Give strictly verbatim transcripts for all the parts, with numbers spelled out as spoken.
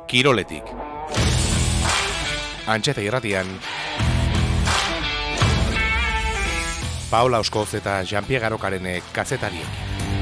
Kiroletik. Antxeta irratian, Paola Oskoz eta Jean-Pierre Garokarene kazetariek.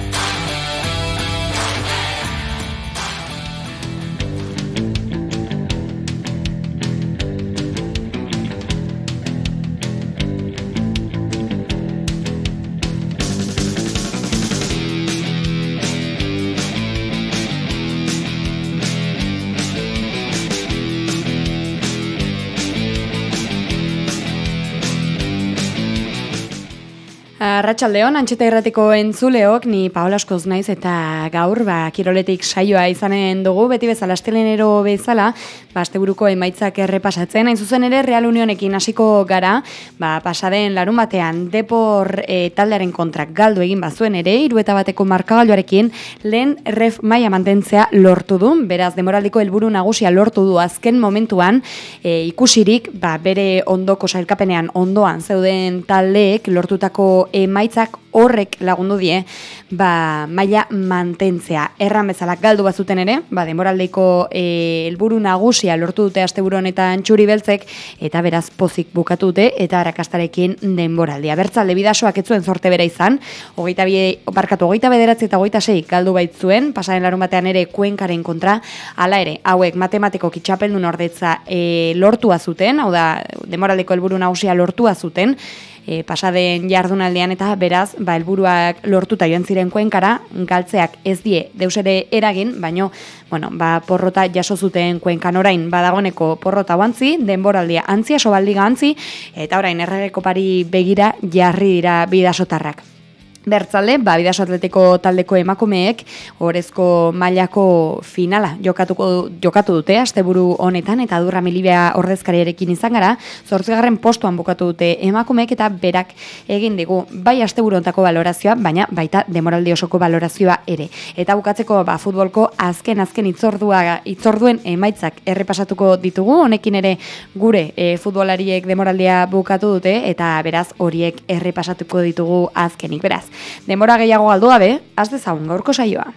Arratsaldeon, Antxeta irratiko entzuleok, ni Paola Oskoz naiz eta gaur ba, Kiroletik saioa izanen dugu, beti bezala astelenero bezala, ba, asteburuko emaitzak errepasatzen, hain zuzen ere Real Unionekin hasiko gara, ba, pasaden larun batean Depor e, taldearen kontrak galdu egin bazuen ere, hiru eta bateko markagailuarekin lehen ref maila mantentzea lortu du, beraz demoraldiko helburu nagusia lortu du azken momentuan, e, ikusirik ba, bere ondoko sailkapenean ondoan zeuden taldeek lortutako emaitzak horrek lagundu die, ba, maila mantentzea. Erran bezala galdu bazuten ere, ba, denboraldeko e, helburu nagusia lortu dute asteburu honetan txuri beltzek, eta beraz pozik bukatu dute, eta arakastarekin denboraldia. Bertzalde bidasoak ez zuen zorte bera izan, hogeita bi, barkatu, hogeita bederatzi eta hogeita sei galdu baitzuen, pasaren larun batean ere Kuenkaren kontra, hala ere, hauek matematiko kitxapeldun ordetza e, lortua zuten, hau da, denboraldeko helburu nagusia lortua zuten, E, pasaden jardunaldean eta beraz, ba, helburuak lortuta joan ziren Kuenkara, galtzeak ez die deus ere eragin, baino, bueno, ba, porrota jaso zuten Kuenkan orain, badagoneko porrota guantzi, denboraldia antzia, sobaldiga antzi, eta orain erregekopari begira jarri dira bidasotarrak. Bertzalde, ba, Bidaso Atletiko taldeko emakumeek orezko mailako finala jokatuko, jokatu dute asteburu honetan eta Durra Milibea ordezkariarekin izan gara, zortzigarren postuan bukatu dute emakumeek eta berak egin digu bai asteburu honetako balorazioa, baina baita demoraldi osoko balorazioa ere. Eta bukatzeko ba, futbolko azken azken itzordua itzorduen emaitzak errepasatuko ditugu, honekin ere gure e, futbolariek demoraldia bukatu dute eta beraz horiek errepasatuko ditugu azkenik, beraz. Denbora gehiago galdu gabe, az dezagun gaurko saioa.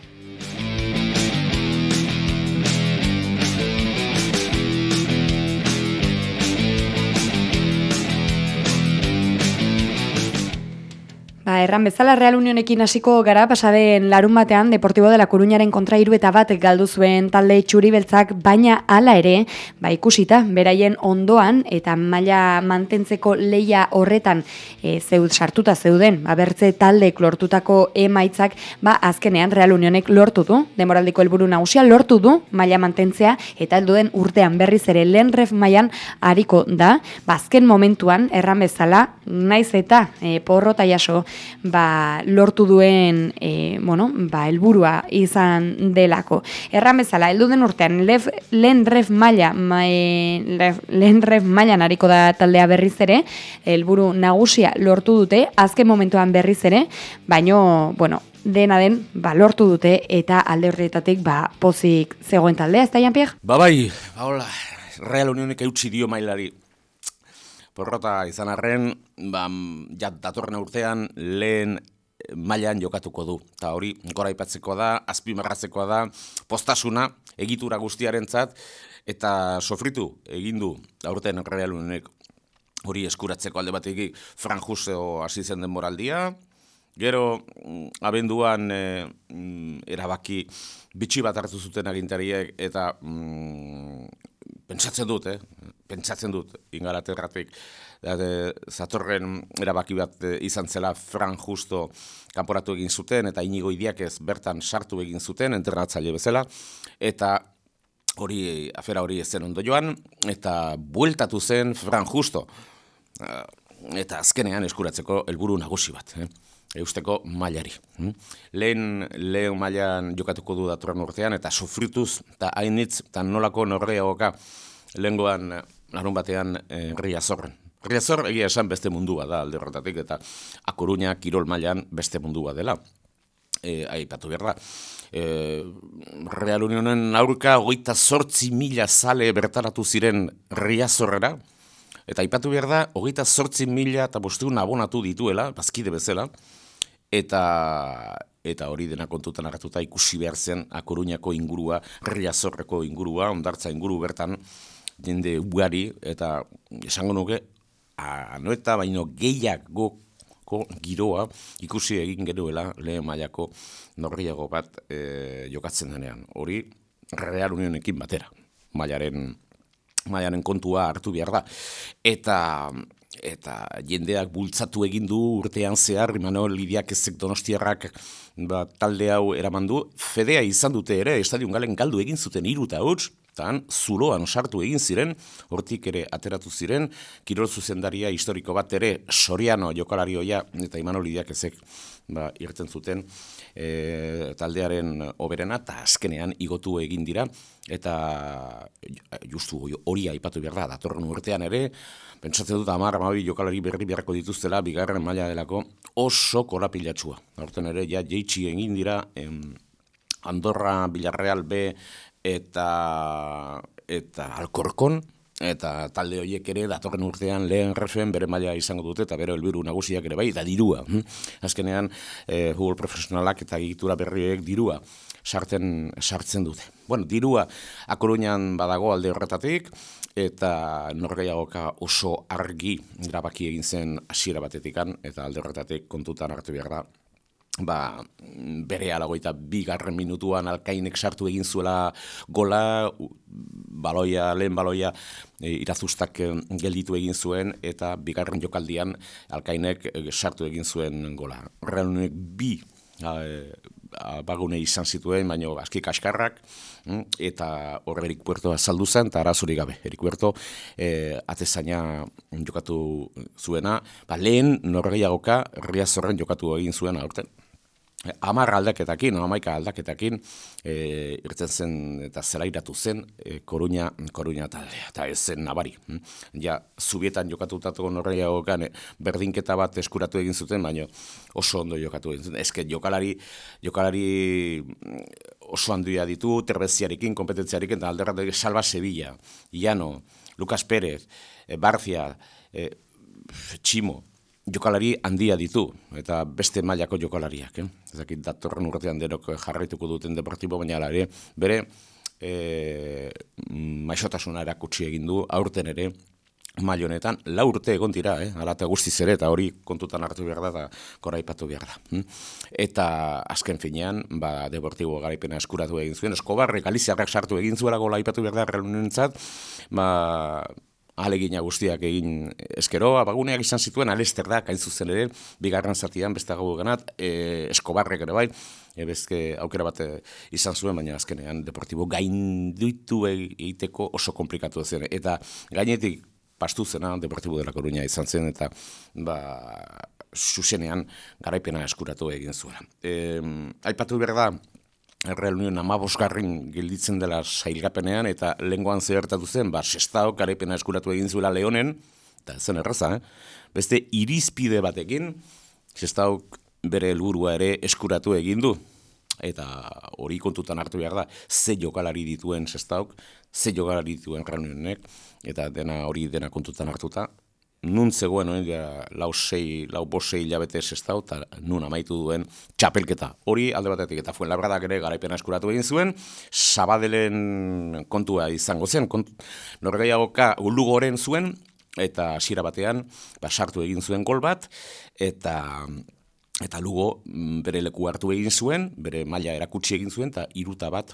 Ba, erran bezala Real Unionekin hasiko gara pasaden larun batean Deportivo de la Coruñaren kontra hiru eta bat galdu zuen talde txuri beltzak, baina hala ere, ba, ikusita, beraien ondoan eta maila mantentzeko leia horretan e, zeud sartuta zeuden, ba, bertze taldek lortutako emaitzak, ba, azkenean Real Unionek lortu du, demoraldiko helburu nagusia lortu du maila mantentzea eta helduen urtean berriz ere lehen ref mailan ariko da, ba, azken momentuan erran bezala, naiz eta e, porrota jaso, ba, lortu duen e, bueno, ba, helburua izan delako. Erran bezala, heldu den urtean lef, lehen ref maila ma, e, lef, lehen ref mailan ariko da taldea berriz ere, helburu nagusia lortu dute, azken momentuan berriz ere, baino, bueno, dena den, ba, lortu dute eta alde horretatik ba, pozik zegoen taldea, ez da, Jean-Pierre? Ba bai, ba hola, Real Unionek eutsi dio mailari. Porrota izan arren, ba, ja, datorren urtean lehen mailan jokatuko du. Eta hori, gora aipatzeko da, azpimarratzekoa da, postasuna, egitura guztiarentzat, eta sofritu egin du aurten Real Unionek hori eskuratzeko alde batetik Fran Justo hasi zen denboraldia, gero abenduan e, erabaki bitxi bat hartu zuten agintariek eta mm, pentsatzen dut, eh? pentsatzen dut Ingalaterratik zatorren erabaki bat izan zela Fran Justo kanporatu egin zuten eta Inigo Idiakez bertan sartu egin zuten entrenatzaile bezala eta hori afera hori ez zen ondo joan eta bueltatu zen Fran Justo eta azkenean eskuratzeko helburu nagusi bat, eh? Eusteko mailari. Lehen, lehen mailan jokatuko du datorren urtean eta sofrituz eta hainitz eta nolako norgeagoka lehengoan larun batean eh, Riazorren. Riazor egia esan beste mundua da alde horretatik eta A Coruña kirol mailan beste mundua dela. E, aipatu behar da. E, Real Unionen aurka hogeita zortzi mila zale bertaratu ziren Riazorrera eta aipatu behar da hogeita zortzi mila eta bosteun abonatu dituela, bazkide bezala, eta eta hori dena kontutan hartuta ikusi behar zen A Coruñako ingurua, Riazorreko ingurua, Hondartza inguru bertan, jende ugari, eta esango nuke, anoeta baino gehiagoko giroa ikusi egin genuela lehen mailako norgehiago bat e, jokatzen denean. Hori Real Unionekin batera, mailaren, mailaren kontua hartu behar da. Eta eta jendeak bultzatu egin du urtean zehar, Imanol Lidiak ezek Donostiarrak ba, talde hau eraman du, fedea izan dute ere, Estadion Galen galdu egin zuten hiru eta huts, tan zuloan sartu egin ziren, hortik ere ateratu ziren, kirol zuzendaria historiko bat ere, Soriano jokalarioia eta Imanol Lidiak ezek ba, irten zuten e, taldearen oberena, eta azkenean igotu egin dira, eta justu hori aipatu behar da, datorren urtean ere, pentsatzen dut hamar hamabi jokalari berri beharko dituztela, bigarren maila delako oso korapilatxua. Horten ere, ja, jeitsi egin dira, em, Andorra, Villarreal B, eta, eta Alcorcon, eta talde horiek ere datorren urtean lehen refen bere maila izango dute, eta bere helburu nagusiak ere bai, eta dirua. Azkenean, eh, futbol profesionalak eta egitura berriek dirua sartzen, sartzen dute. Bueno, dirua A Coruñan badago alde horretatik, eta norgehiagoka oso argi erabaki egin zen hasiera batetikan, eta alde horretatik kontutan hartu behar da, ba, bere alagoita bigarren minutuan Alkainek sartu egin zuela gola, baloia, lehen baloia e, irazustak gelditu egin zuen, eta bigarren jokaldian Alkainek sartu egin zuen gola. Realunek bi e, bagune izan zituen, baina aski kaskarrak, eta horre Erik Puerto azaldu zen, eta arazurik gabe. Erik Puerto e, atezaina jokatu zuena, ba, lehen norgehiagoka Riazorren jokatu egin zuen aurten. Hamar aldaketakin, hamaika aldaketakin, e, irten zen eta zelairatu zen e, Coruña, Coruña taldea, eta ez zen nabari. Ja, zubietan jokatutako norgehiagokan e, berdinketa bat eskuratu egin zuten, baina oso ondo jokatu egin zuten. Ezke jokalari, jokalari oso handia ditu, terbeziarekin, kompetentziarekin, eta alderratik Salva Sevilla, Llano, Lucas Pérez, e, Barcia, e, Tximo, jokalari handia ditu, eta beste mailako jokalariak. Eh? Ezakit datorren urtean denok jarraituko duten deportibo, baina ere, bere e, maixotasuna erakutsi egin du, aurten ere, mail honetan, lau urte egon dira, eh? Ala eta guztiz ere, eta hori kontutan hartu behar da, eta koraipatu behar da. Eta azken finean, ba, deportibo garaipena eskuratu egin zuen, Eskobarrek, Galiziarrak sartu egin zuela gola aipatu behar da, Real Unionentzat, ba, alegina guztiak egin eskero, abaguneak izan zituen, Alesterdak, hain zuzen ere, bigarren zatian, beste gau ganat, e, Eskobarrek ere bai, e, bezke aukera bat izan zuen, baina azkenean deportibo gainditu egiteko oso komplikatu zen. Eta gainetik pastu zena, Deportibo de la Coruña izan zen, eta ba, zuzenean garaipena eskuratu egin zuela. E, aipatu behar da, Real Union amabosgarrin gelditzen dela sailgapenean, eta lengoan zehartatu zen, ba, Sestaok garaipena eskuratu egin zuela Leonen, eta zen erraza, eh? Beste irizpide batekin, Sestaok bere helburua ere eskuratu egin du, eta hori kontutan hartu behar da, ze jokalari dituen Sestaok, ze jokalari dituen Real Unionek, eta dena hori dena kontutan hartuta, nun zegoen, hori lau sei, lau bosei hilabete Sestao, eta nun amaitu duen txapelketa. Hori alde batetik, eta Fuenlabradak ere garaipena eskuratu egin zuen, Sabadellen kontua izango zen, kont, norgehiagoka Lugoren zuen, eta hasiera batean, ba, sartu egin zuen gol bat, eta eta Lugo bere leku hartu egin zuen, bere maila erakutsi egin zuen, eta iruta bat,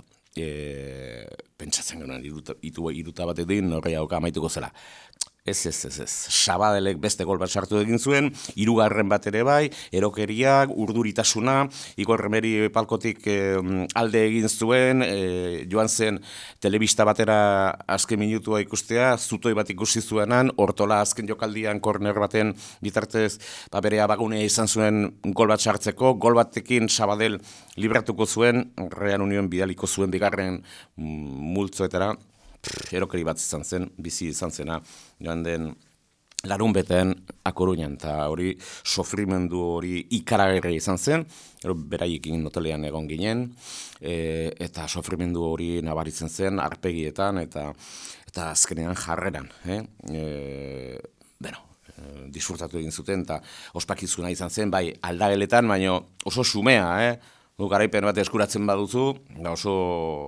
e, pentsatzen genuen, iruta, iruta bat edin norgehiagoka amaituko zela. Ez, ez, ez, ez. Sabadelek beste gol bat sartu egin zuen, hirugarren bat ere bai, erokeriak, urduritasuna, Igor Remeri palkotik eh, alde egin zuen, eh, joan zen telebista batera azken minutua ikustea, zutoi bat ikusi zuenan, Hortola azken jokaldian korner baten bitartez, ba, bere abagunea izan zuen gol bat sartzeko, gol batekin Sabadell libratuko zuen, Real Union bidaliko zuen bigarren multzoetara, erokeri bat izan zen, bizi izan zena, joan den larun beten A Coruñan, eta hori sofrimendu hori ikaragarria izan zen, beraiekin hotelean egon ginen, e, eta sofrimendu hori nabaritzen zen, arpegietan, eta eta azkenean jarreran. Eh? E, bueno, disfrutatu egin zuten, eta ospakizuna izan zen, bai aldageletan, baina oso xumea, eh? Garaipen bat eskuratzen baduzu, oso,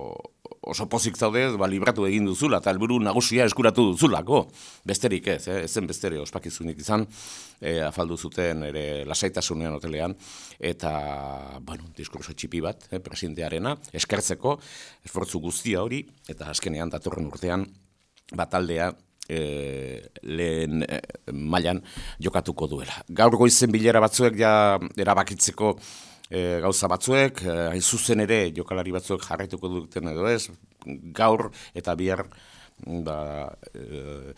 oso pozik zaude, ba, libratu egin duzula, eta helburu nagusia eskuratu duzulako. Besterik ez, eh? Ezen bestere ospakizunik izan, e, afaldu zuten ere lasaitasunean hotelean, eta, bueno, diskurso txipi bat, eh, presidentearena, eskertzeko, esfortzu guztia hori, eta azkenean datorren urtean, bataldea, E, lehen e, mailan jokatuko duela. Gaur goizen bilera batzuek ja erabakitzeko e, gauza batzuek, e, hain zuzen ere jokalari batzuek jarraituko duten edo ez, gaur eta bihar ba, e,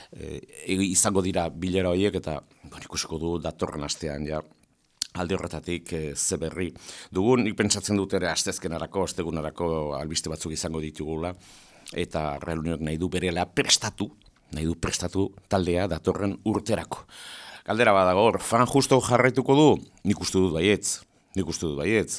e, izango dira bilera horiek eta bon, ikusiko du datorren astean ja alde horretatik e, ze berri dugun. Nik pentsatzen dut ere astezkenarako, ostegunarako albiste batzuk izango ditugula eta Real Unionek nahi du berela prestatu nahi du prestatu taldea datorren urterako. Galdera badago hor, Fran Justo jarraituko du? Nik uste dut baietz, nik uste dut baietz.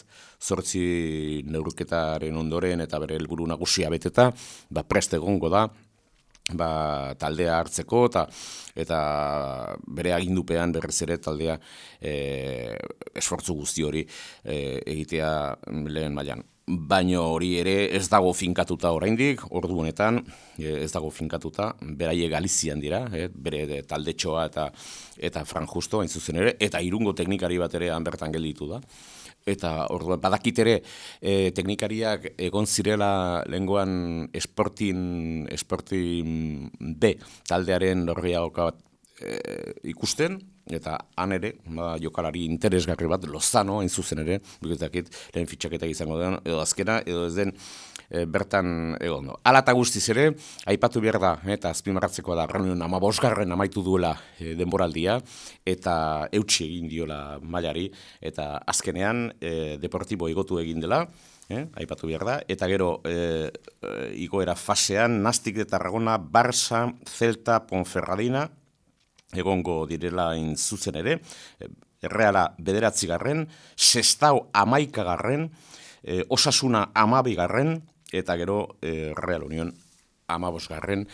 Zortzi neurketaren ondoren eta bere helburu nagusia beteta, ba prest egongo da, ba taldea hartzeko eta eta bere agindupean berriz ere taldea e, esfortzu guzti hori e, egitea lehen mailan. Baino hori ere ez dago finkatuta oraindik, ordu honetan ez dago finkatuta, beraie Galizian dira, eh, bere taldetxoa eta eta Fran Justo hain zuzen ere, eta Irungo teknikari bat ere han bertan gelditu da. Eta orduan badakit ere e, teknikariak egon zirela lengoan Sporting Sporting B taldearen norgehiagoka bat e, ikusten, eta han ere, ba, jokalari interesgarri bat, Lozano, hain zuzen ere, duketakit, lehen fitxaketa izango den, edo azkena, edo ez den e, bertan egon. No. Hala eta guztiz ere, aipatu behar da, eta azpimarratzeko da, Real Union amabosgarren amaitu duela e, denboraldia, eta eutsi egin diola mailari, eta azkenean e, Deportibo igotu egin dela, eh, aipatu behar da, eta gero e, e, igoera fasean, Nastic de Tarragona, Barça, Celta, Ponferradina, egongo direla in zuzen ere, Erreala bederatzi garren, Sestao amaika garren, e, Osasuna amabi garren, eta gero e, Real Union amabos garren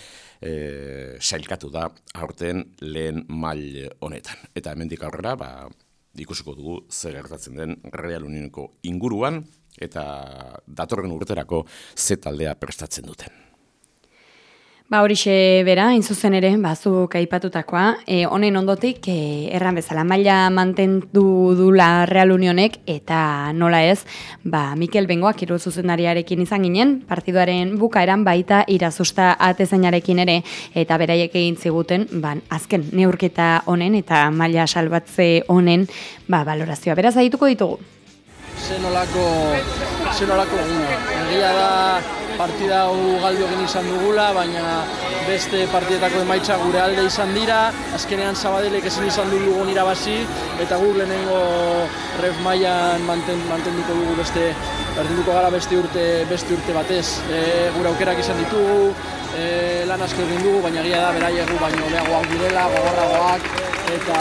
e, sailkatu da aurten lehen mail honetan. Eta hemendik aurrera, ba, ikusiko dugu zer gertatzen den Real Unioneko inguruan, eta datorren urterako ze taldea prestatzen duten. Ba horixe bera, inzuzen ere, bazuk aipatutakoa, e, honen ondotik, e, erran bezala, maila mantendu dula Real Unionek, eta nola ez, ba, Mikel Bengoa kirol zuzendariarekin izan ginen, partiduaren bukaeran baita irazusta atezainarekin ere, eta beraiek egin ziguten, ba, azken neurketa honen, eta maila salbatze honen, ba, valorazioa. Beraz, adituko ditugu. Zenolako, zenolako eguna. Egia da, partida hau galdu egin izan dugula, baina beste partidetako emaitza gure alde izan dira. Azkenean Sabadelek ezin izan du Lugon irabazi, eta guk lehenengo ref mailan manten, mantenduko dugu beste, mantenduko gara beste urte, beste urte batez. E, gure aukerak izan ditugu, e, lan asko egin dugu, baina egia da beraiegu baino hobeagoak direla, gogorragoak, eta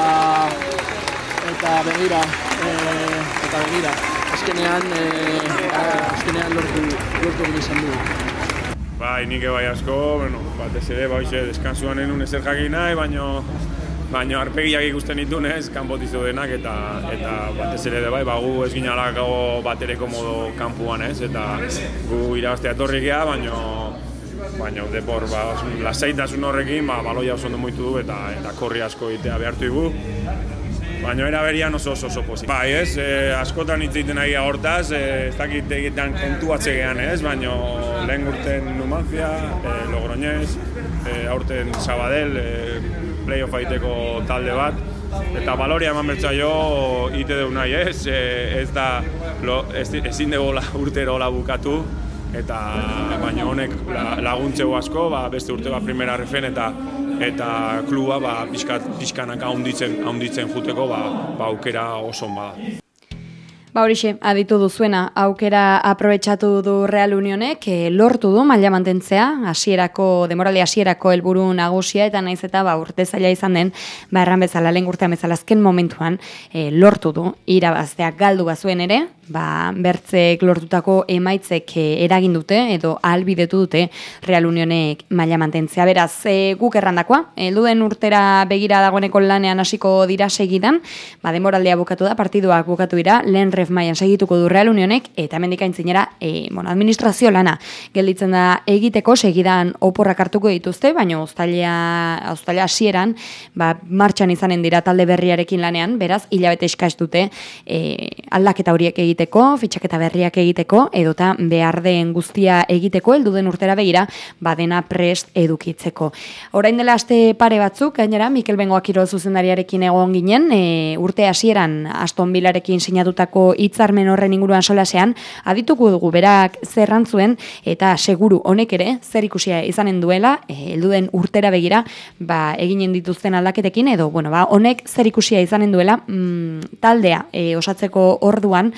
eta begira, e, eta begira. Azkenean, e, azkenean lortu, lortu egin izan dugu. Bai, nik bai asko, bueno, batez ere, bai, deskansuan enun ezer jakin nahi, baino, baino arpegiak ikusten ditunez, kanpotizu denak, eta, eta batez ere bai, ba, gu ez ginalako batereko modo kanpuan ez, eta gu irabaztea etorrikea, baino, baina depor, ba, lasaitasun horrekin, ba, baloia oso ondo moitu du, eta, eta korri asko egitea behartu dugu. Baina era berian oso oso oso pozik. Bai, ez, e, askotan hitz egiten ari hortaz, e, ez dakit egiten kontuatze gehan, ez, baina lehen urten Numancia, e, Logroñez, e, aurten Sabadell, e, playoff aiteko talde bat, eta baloria eman bertzaio ite deu nahi, ez, e, ez da, lo, ez, ezin dugu urtero hola bukatu, eta baina honek laguntzeu asko, ba, beste urte bat primera refen, eta eta kluba ba, pixkat, pixkanaka haunditzen, haunditzen juteko ba, ba, aukera oso bada. Ba horixe, aditu duzuena, aukera aprobetxatu du Real Unionek, e, lortu du maila mantentzea, hasierako, demoraldi hasierako helburu nagusia, eta naiz eta ba, urte zaila izan den, ba, erran bezala, lehen urtean bezala azken momentuan, e, lortu du irabazteak galdu bazuen ere, ba, bertzek lortutako emaitzek eragin dute edo ahalbidetu dute Real Unionek maila mantentzea. Beraz, e, guk errandakoa, helduen urtera begira dagoeneko lanean hasiko dira segidan, ba, denboraldia bukatu da, partiduak bukatu dira, lehen ref mailan segituko du Real Unionek, eta hemendik aintzinera, e, bueno, administrazio lana gelditzen da egiteko, segidan oporrak hartuko dituzte, baina uztaila hasieran, ba, martxan izanen dira talde berriarekin lanean, beraz, hilabete eskaz dute e, aldaketa horiek egiteko, fitxaketa berriak egiteko, edota behar den guztia egiteko, helduden urtera begira, badena prest edukitzeko. Orain dela aste pare batzuk, gainera, Mikel Bengoa Kirol zuzendariarekin egon ginen, e, urte hasieran Aston Villarekin sinatutako hitzarmen horren inguruan solasean, adituko dugu berak zerrantzuen, eta seguru honek ere, zer ikusia izanen duela, helduden urtera begira, ba, eginen dituzten aldaketekin, edo, bueno, ba, honek zer ikusia izanen duela, mm, taldea e, osatzeko orduan,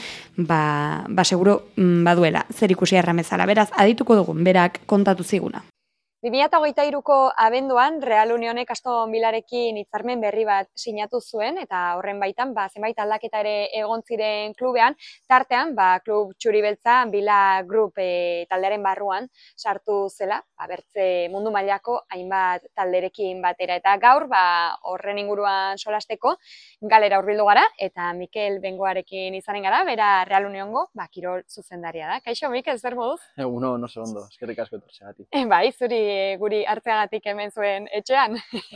ba, ba seguro mm, baduela, zer ikusia erramezala. Beraz, adituko dugun, berak kontatu ziguna. bi mila hogeita hiruko abenduan Real Unionek Aston Villarekin hitzarmen berri bat sinatu zuen, eta horren baitan ba, zenbait aldaketa ere egon ziren klubean, tartean ba, klub txuri-beltza Villa Group e, taldearen barruan sartu zela, ba, bertze mundu mailako hainbat talderekin batera, eta gaur ba, horren inguruan solasteko galera hurbildu gara, eta Mikel Bengoarekin izanen gara, bera Real Uniongo ba, kirol zuzendaria da. Kaixo, Mikel, zer moduz? Eguno, no oso ondo, eskerrik asko etortzeagatik. E, bai, zuri guri hartzeagatik hemen zuen etxean.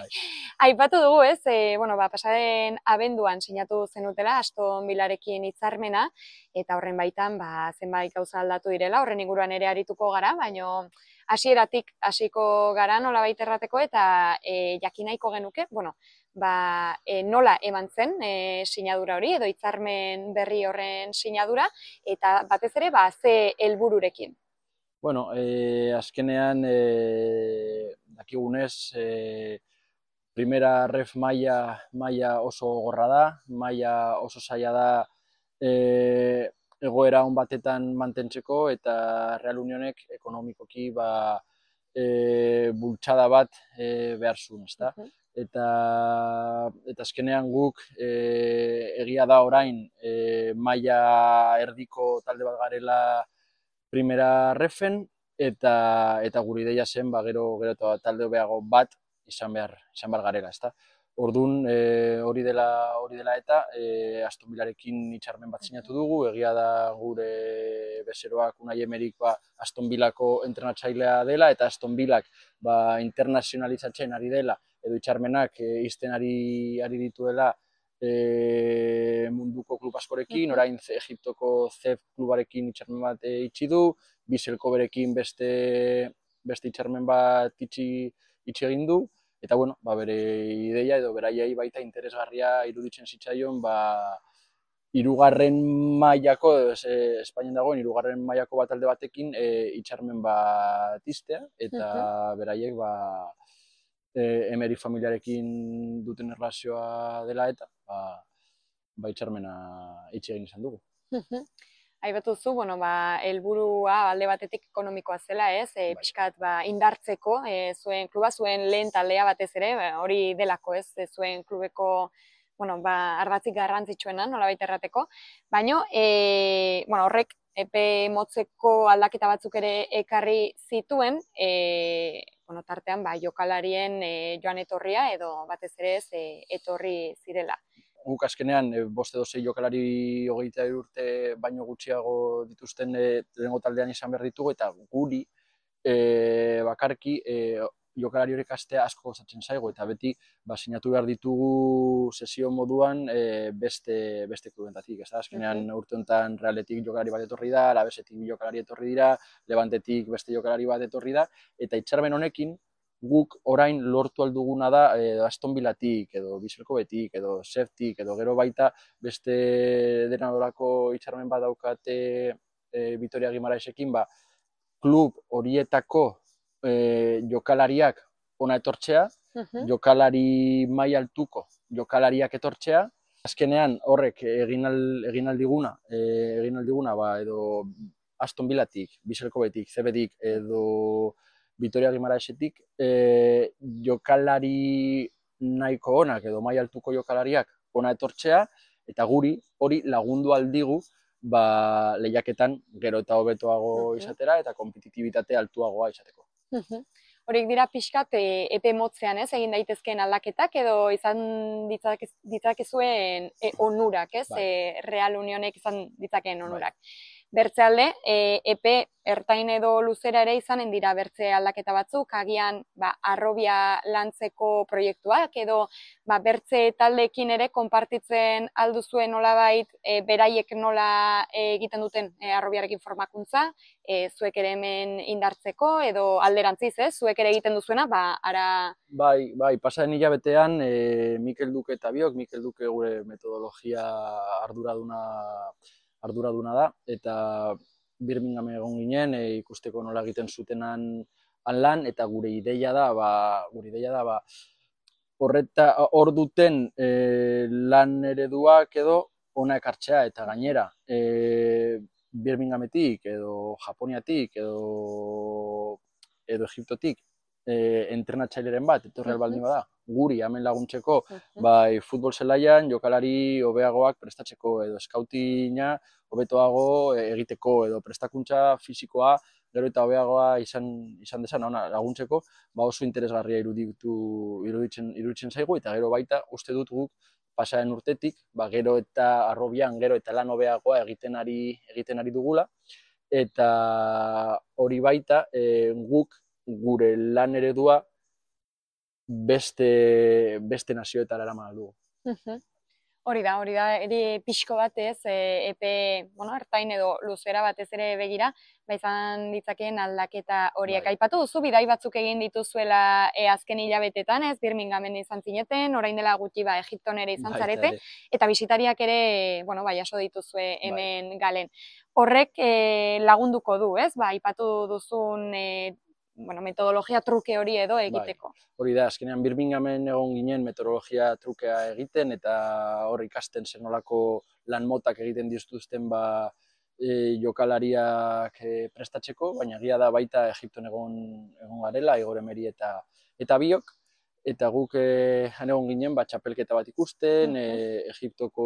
Aipatu dugu, ez, e, bueno, ba, pasaren abenduan sinatu zenutela Aston Villarekin hitzarmena, eta horren baitan ba, zenbait gauza aldatu direla, horren inguruan ere arituko gara, baino hasieratik hasiko gara nolabait errateko, eta e, jakinaiko genuke, bueno, ba, e, nola eman zen e, sinadura hori, edo hitzarmen berri horren sinadura, eta batez ere ba, ze helbururekin. Bueno, eh, azkenean, eh, dakigunez, eh, primera ref maila, maila oso gorra da, maila oso zaila da eh, egoera on batetan mantentzeko, eta Real Unionek ekonomikoki ba, eh, bultzada bat eh, behar zuen, ezta? Uh-huh. Eta, eta azkenean guk eh, egia da orain eh, maila erdiko talde bat garela primera refen, eta eta gure ideia zen ba gero gero eta talde hobeago bat izan behar izan behar garela, ezta. Ordun e, hori dela hori dela eta e, Aston Villarekin hitzarmen bat sinatu dugu. Egia da gure bezeroak Unai Emerik ba Aston Villako entrenatzailea dela, eta Aston Villak ba internazionalizatzen ari dela edo hitzarmenak e, izten ari ari dituela E, munduko klub askorekin, orain Egiptoko C E F klubarekin hitzarmen bat e, itxi du, Biselko berekin beste beste hitzarmen bat itxi itxi egin du, eta bueno, ba bere ideia edo beraiei baita interesgarria iruditzen zitzaion, ba hirugarren mailako edo e, Espainian dagoen hirugarren mailako bat talde batekin e, hitzarmen bat iztea, eta uh-huh. beraiek ba E, Emery familiarekin duten erlazioa dela eta ba, ba hitzarmena itxi egin izan dugu. Aipatu zu, bueno, ba, helburua alde batetik ekonomikoa zela, ez? E, pixkat ba, indartzeko, e, zuen kluba, zuen lehen taldea batez ere, ba, hori delako, ez? E, zuen klubeko, bueno, ba, ardatzik garrantzitsuena, nolabait errateko. Baina, e, bueno, horrek epe motzeko aldaketa batzuk ere ekarri zituen, e, bueno, tartean ba, jokalarien e, joan etorria edo batez ere ez e, etorri zirela. Guk azkenean e, bost edo sei jokalari hogeita urte baino gutxiago dituzten e, lehenengo taldean izan behar ditugu, eta guri e, bakarki e, jokalari horiek astea asko gozatzen zaigu, eta beti ba, sinatu behar ditugu sesio moduan e, beste, beste klubentatik. Azkenean uh-huh. urte honetan Realetik jokalari bat etorri da, Alavesetik bi jokalari etorri dira, Levantetik beste jokalari bat etorri da, eta hitzarmen honekin guk orain lortu alduguna da e, Aston Villatik, edo Biselko betik, edo Seftik, edo gero baita beste dena dolako hitzarmen bat daukate e, Vitoria Guimarãesekin, ba, klub horietako E, jokalariak ona etortzea, uh-huh. jokalari maila altuko jokalariak etortzea. Azkenean horrek egin al, egin aldiguna, e, egin aldiguna ba, edo Aston Villatik, Biselko betik, C Betik edo Vitoria Guimarãesetik e, jokalari nahiko onak edo maila altuko jokalariak ona etortzea, eta guri hori lagundu aldigu ba, lehiaketan gero eta hobetoago izatera eta kompetitibitate altuagoa izateko. Horiek dira pixkat e, epe motzean, ez, egin daitezkeen aldaketak edo izan ditzak, ditzakezuen e, onurak, ez, Bai. e, Real Unionek izan ditzakeen onurak. Bai. Bertze alde, e, epe ertain edo luzera ere izanen dira bertze aldaketa batzuk, agian ba, arrobia lantzeko proiektuak edo ba, bertze taldeekin ere konpartitzen alduzuen nolabait e, beraiek nola e, egiten duten e, arrobiarekin formakuntza, e, zuek ere hemen indartzeko edo alderantziz, ez, zuek ere egiten duzuena, ba, ara... Bai, bai, pasaren hilabetean, e, Mikel Duke eta biok, Mikel Duke gure metodologia arduraduna arduraduna da, eta Birmingham egon ginen, e, ikusteko nola egiten zutenan han lan, eta gure ideia da, ba, gure ideia da, ba, horreta, hor duten e, lan ereduak edo ona ekartzea, eta gainera, e, Birminghametik, edo Japoniatik, edo, edo Egiptotik, e, entrenatzaileren bat, etorri albaldin bada, guri hemen laguntzeko, bai futbol zelaian, jokalari hobeagoak prestatzeko, edo skautina hobetoago egiteko, edo prestakuntza fisikoa gero eta hobeagoa izan, izan dezan, ona, laguntzeko, ba oso interesgarria iruditu, iruditzen, iruditzen zaigu, eta gero baita uste dut guk pasaren urtetik, ba, gero eta arrobian, gero eta lan hobeagoa egiten ari, egiten ari dugula, eta hori baita e, guk gure lan eredua beste, beste nazioetara eraman dugu. Hori da, hori da, eri pixko batez, e, epe, bueno, ertain edo luzera batez ere begira, ba izan ditzakeen aldaketa horiek. Bai. Aipatu duzu, bidai batzuk egin dituzuela e, azken hilabetetan, ez, Birminghamen izan zineten, orain dela gutxi, ba, Egipton ere izan Baita zarete, ere. eta bisitariak ere, bueno, bai, jaso dituzue hemen galen. Horrek e, lagunduko du, ez, ba, aipatu duzun e, bueno, metodologia truke hori edo egiteko. Bai. Hori da, azkenean Birminghamen egon ginen metodologia trukea egiten, eta hor ikasten zer nolako lan motak egiten dituzten ba, e, jokalariak e, prestatzeko, baina egia da baita Egipton egon, egon garela, Igor Emery eta, eta biok, eta guk e, han egon ginen ba, txapelketa bat ikusten, e, Egiptoko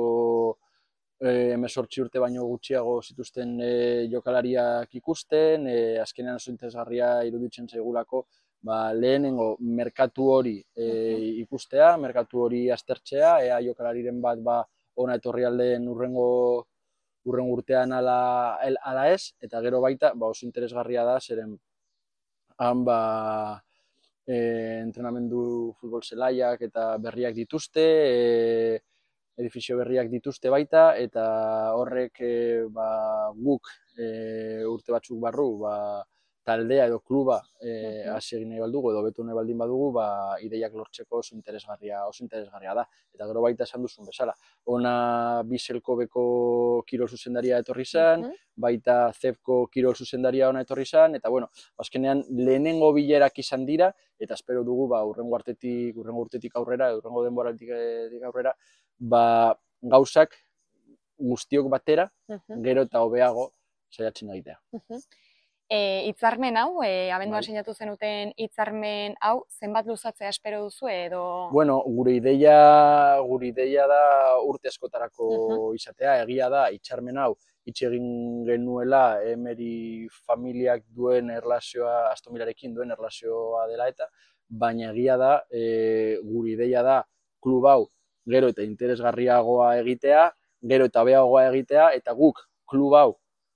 e, hemezortzi urte baino gutxiago zituzten e, jokalariak ikusten, e, azkenean oso interesgarria iruditzen zaigulako, ba, lehenengo merkatu hori e, ikustea, merkatu hori aztertzea, ea jokalariren bat ba, ona etorri aldeen urrengo, urrengo urtean ala, el, ala ez, eta gero baita ba, oso interesgarria da, zeren han ba, e, entrenamendu futbol zelaiak eta berriak dituzte, e, edifizio berriak dituzte baita, eta horrek e, ba, guk e, urte batzuk barru, ba, taldea edo kluba e, hasi egin nahi baldugu edo betu nahi baldin badugu, ba, ideiak lortzeko oso interesgarria, oso interesgarria da. Eta gero baita esan duzun bezala. Ona Biselko beko kirol zuzendaria etorri zen, baita Zepko kirol zuzendaria ona etorri zen, eta bueno, azkenean lehenengo bilerak izan dira, eta espero dugu ba, urrengo artetik, urrengo urtetik aurrera, urrengo denboratik aurrera, ba, gauzak guztiok batera, gero eta hobeago saiatzen egitea. E, hitzarmen hau, e, abenduan Bai. sinatu zenuten hitzarmen hau, zenbat luzatzea espero duzu edo... Bueno, gure ideia, gure ideia da urte askotarako izatea, egia da hitzarmen hau hitz egin genuela Emery familiak duen erlazioa, Aston Villarekin duen erlazioa dela eta, baina egia da, e, gure ideia da klub hau gero eta interesgarriagoa egitea, gero eta hobeagoa egitea, eta guk klub hau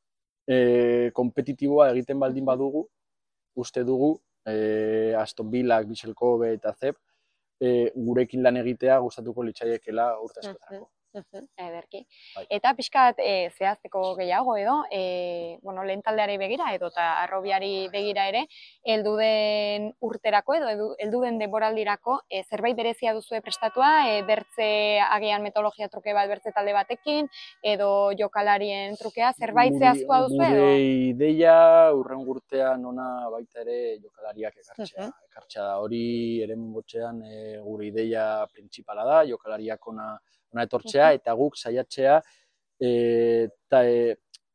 E, kompetitiboa egiten baldin badugu, uste dugu e, Aston Villak, Vissel Kobe eta Zep e, gurekin lan egitea gustatuko litzaiekela urte askotarako. Ederki. Bai. Eta pixkat e, zehazteko gehiago edo, e, bueno, lehen taldeari begira edo eta arrobiari begira ere, heldu den urterako edo heldu den denboraldirako e, zerbait berezia duzue prestatua, e, bertze agian metodologia truke bat bertze talde batekin, edo jokalarien trukea, zerbait zehaztua duzu edo? Gure ideia urrengo urtean ona baita ere jokalariak ekartzea. Uh -huh. Ekartzea da hori eremu botxean e, gure ideia printzipala da, jokalariak ona ona etortzea, eta guk saiatzea eta e,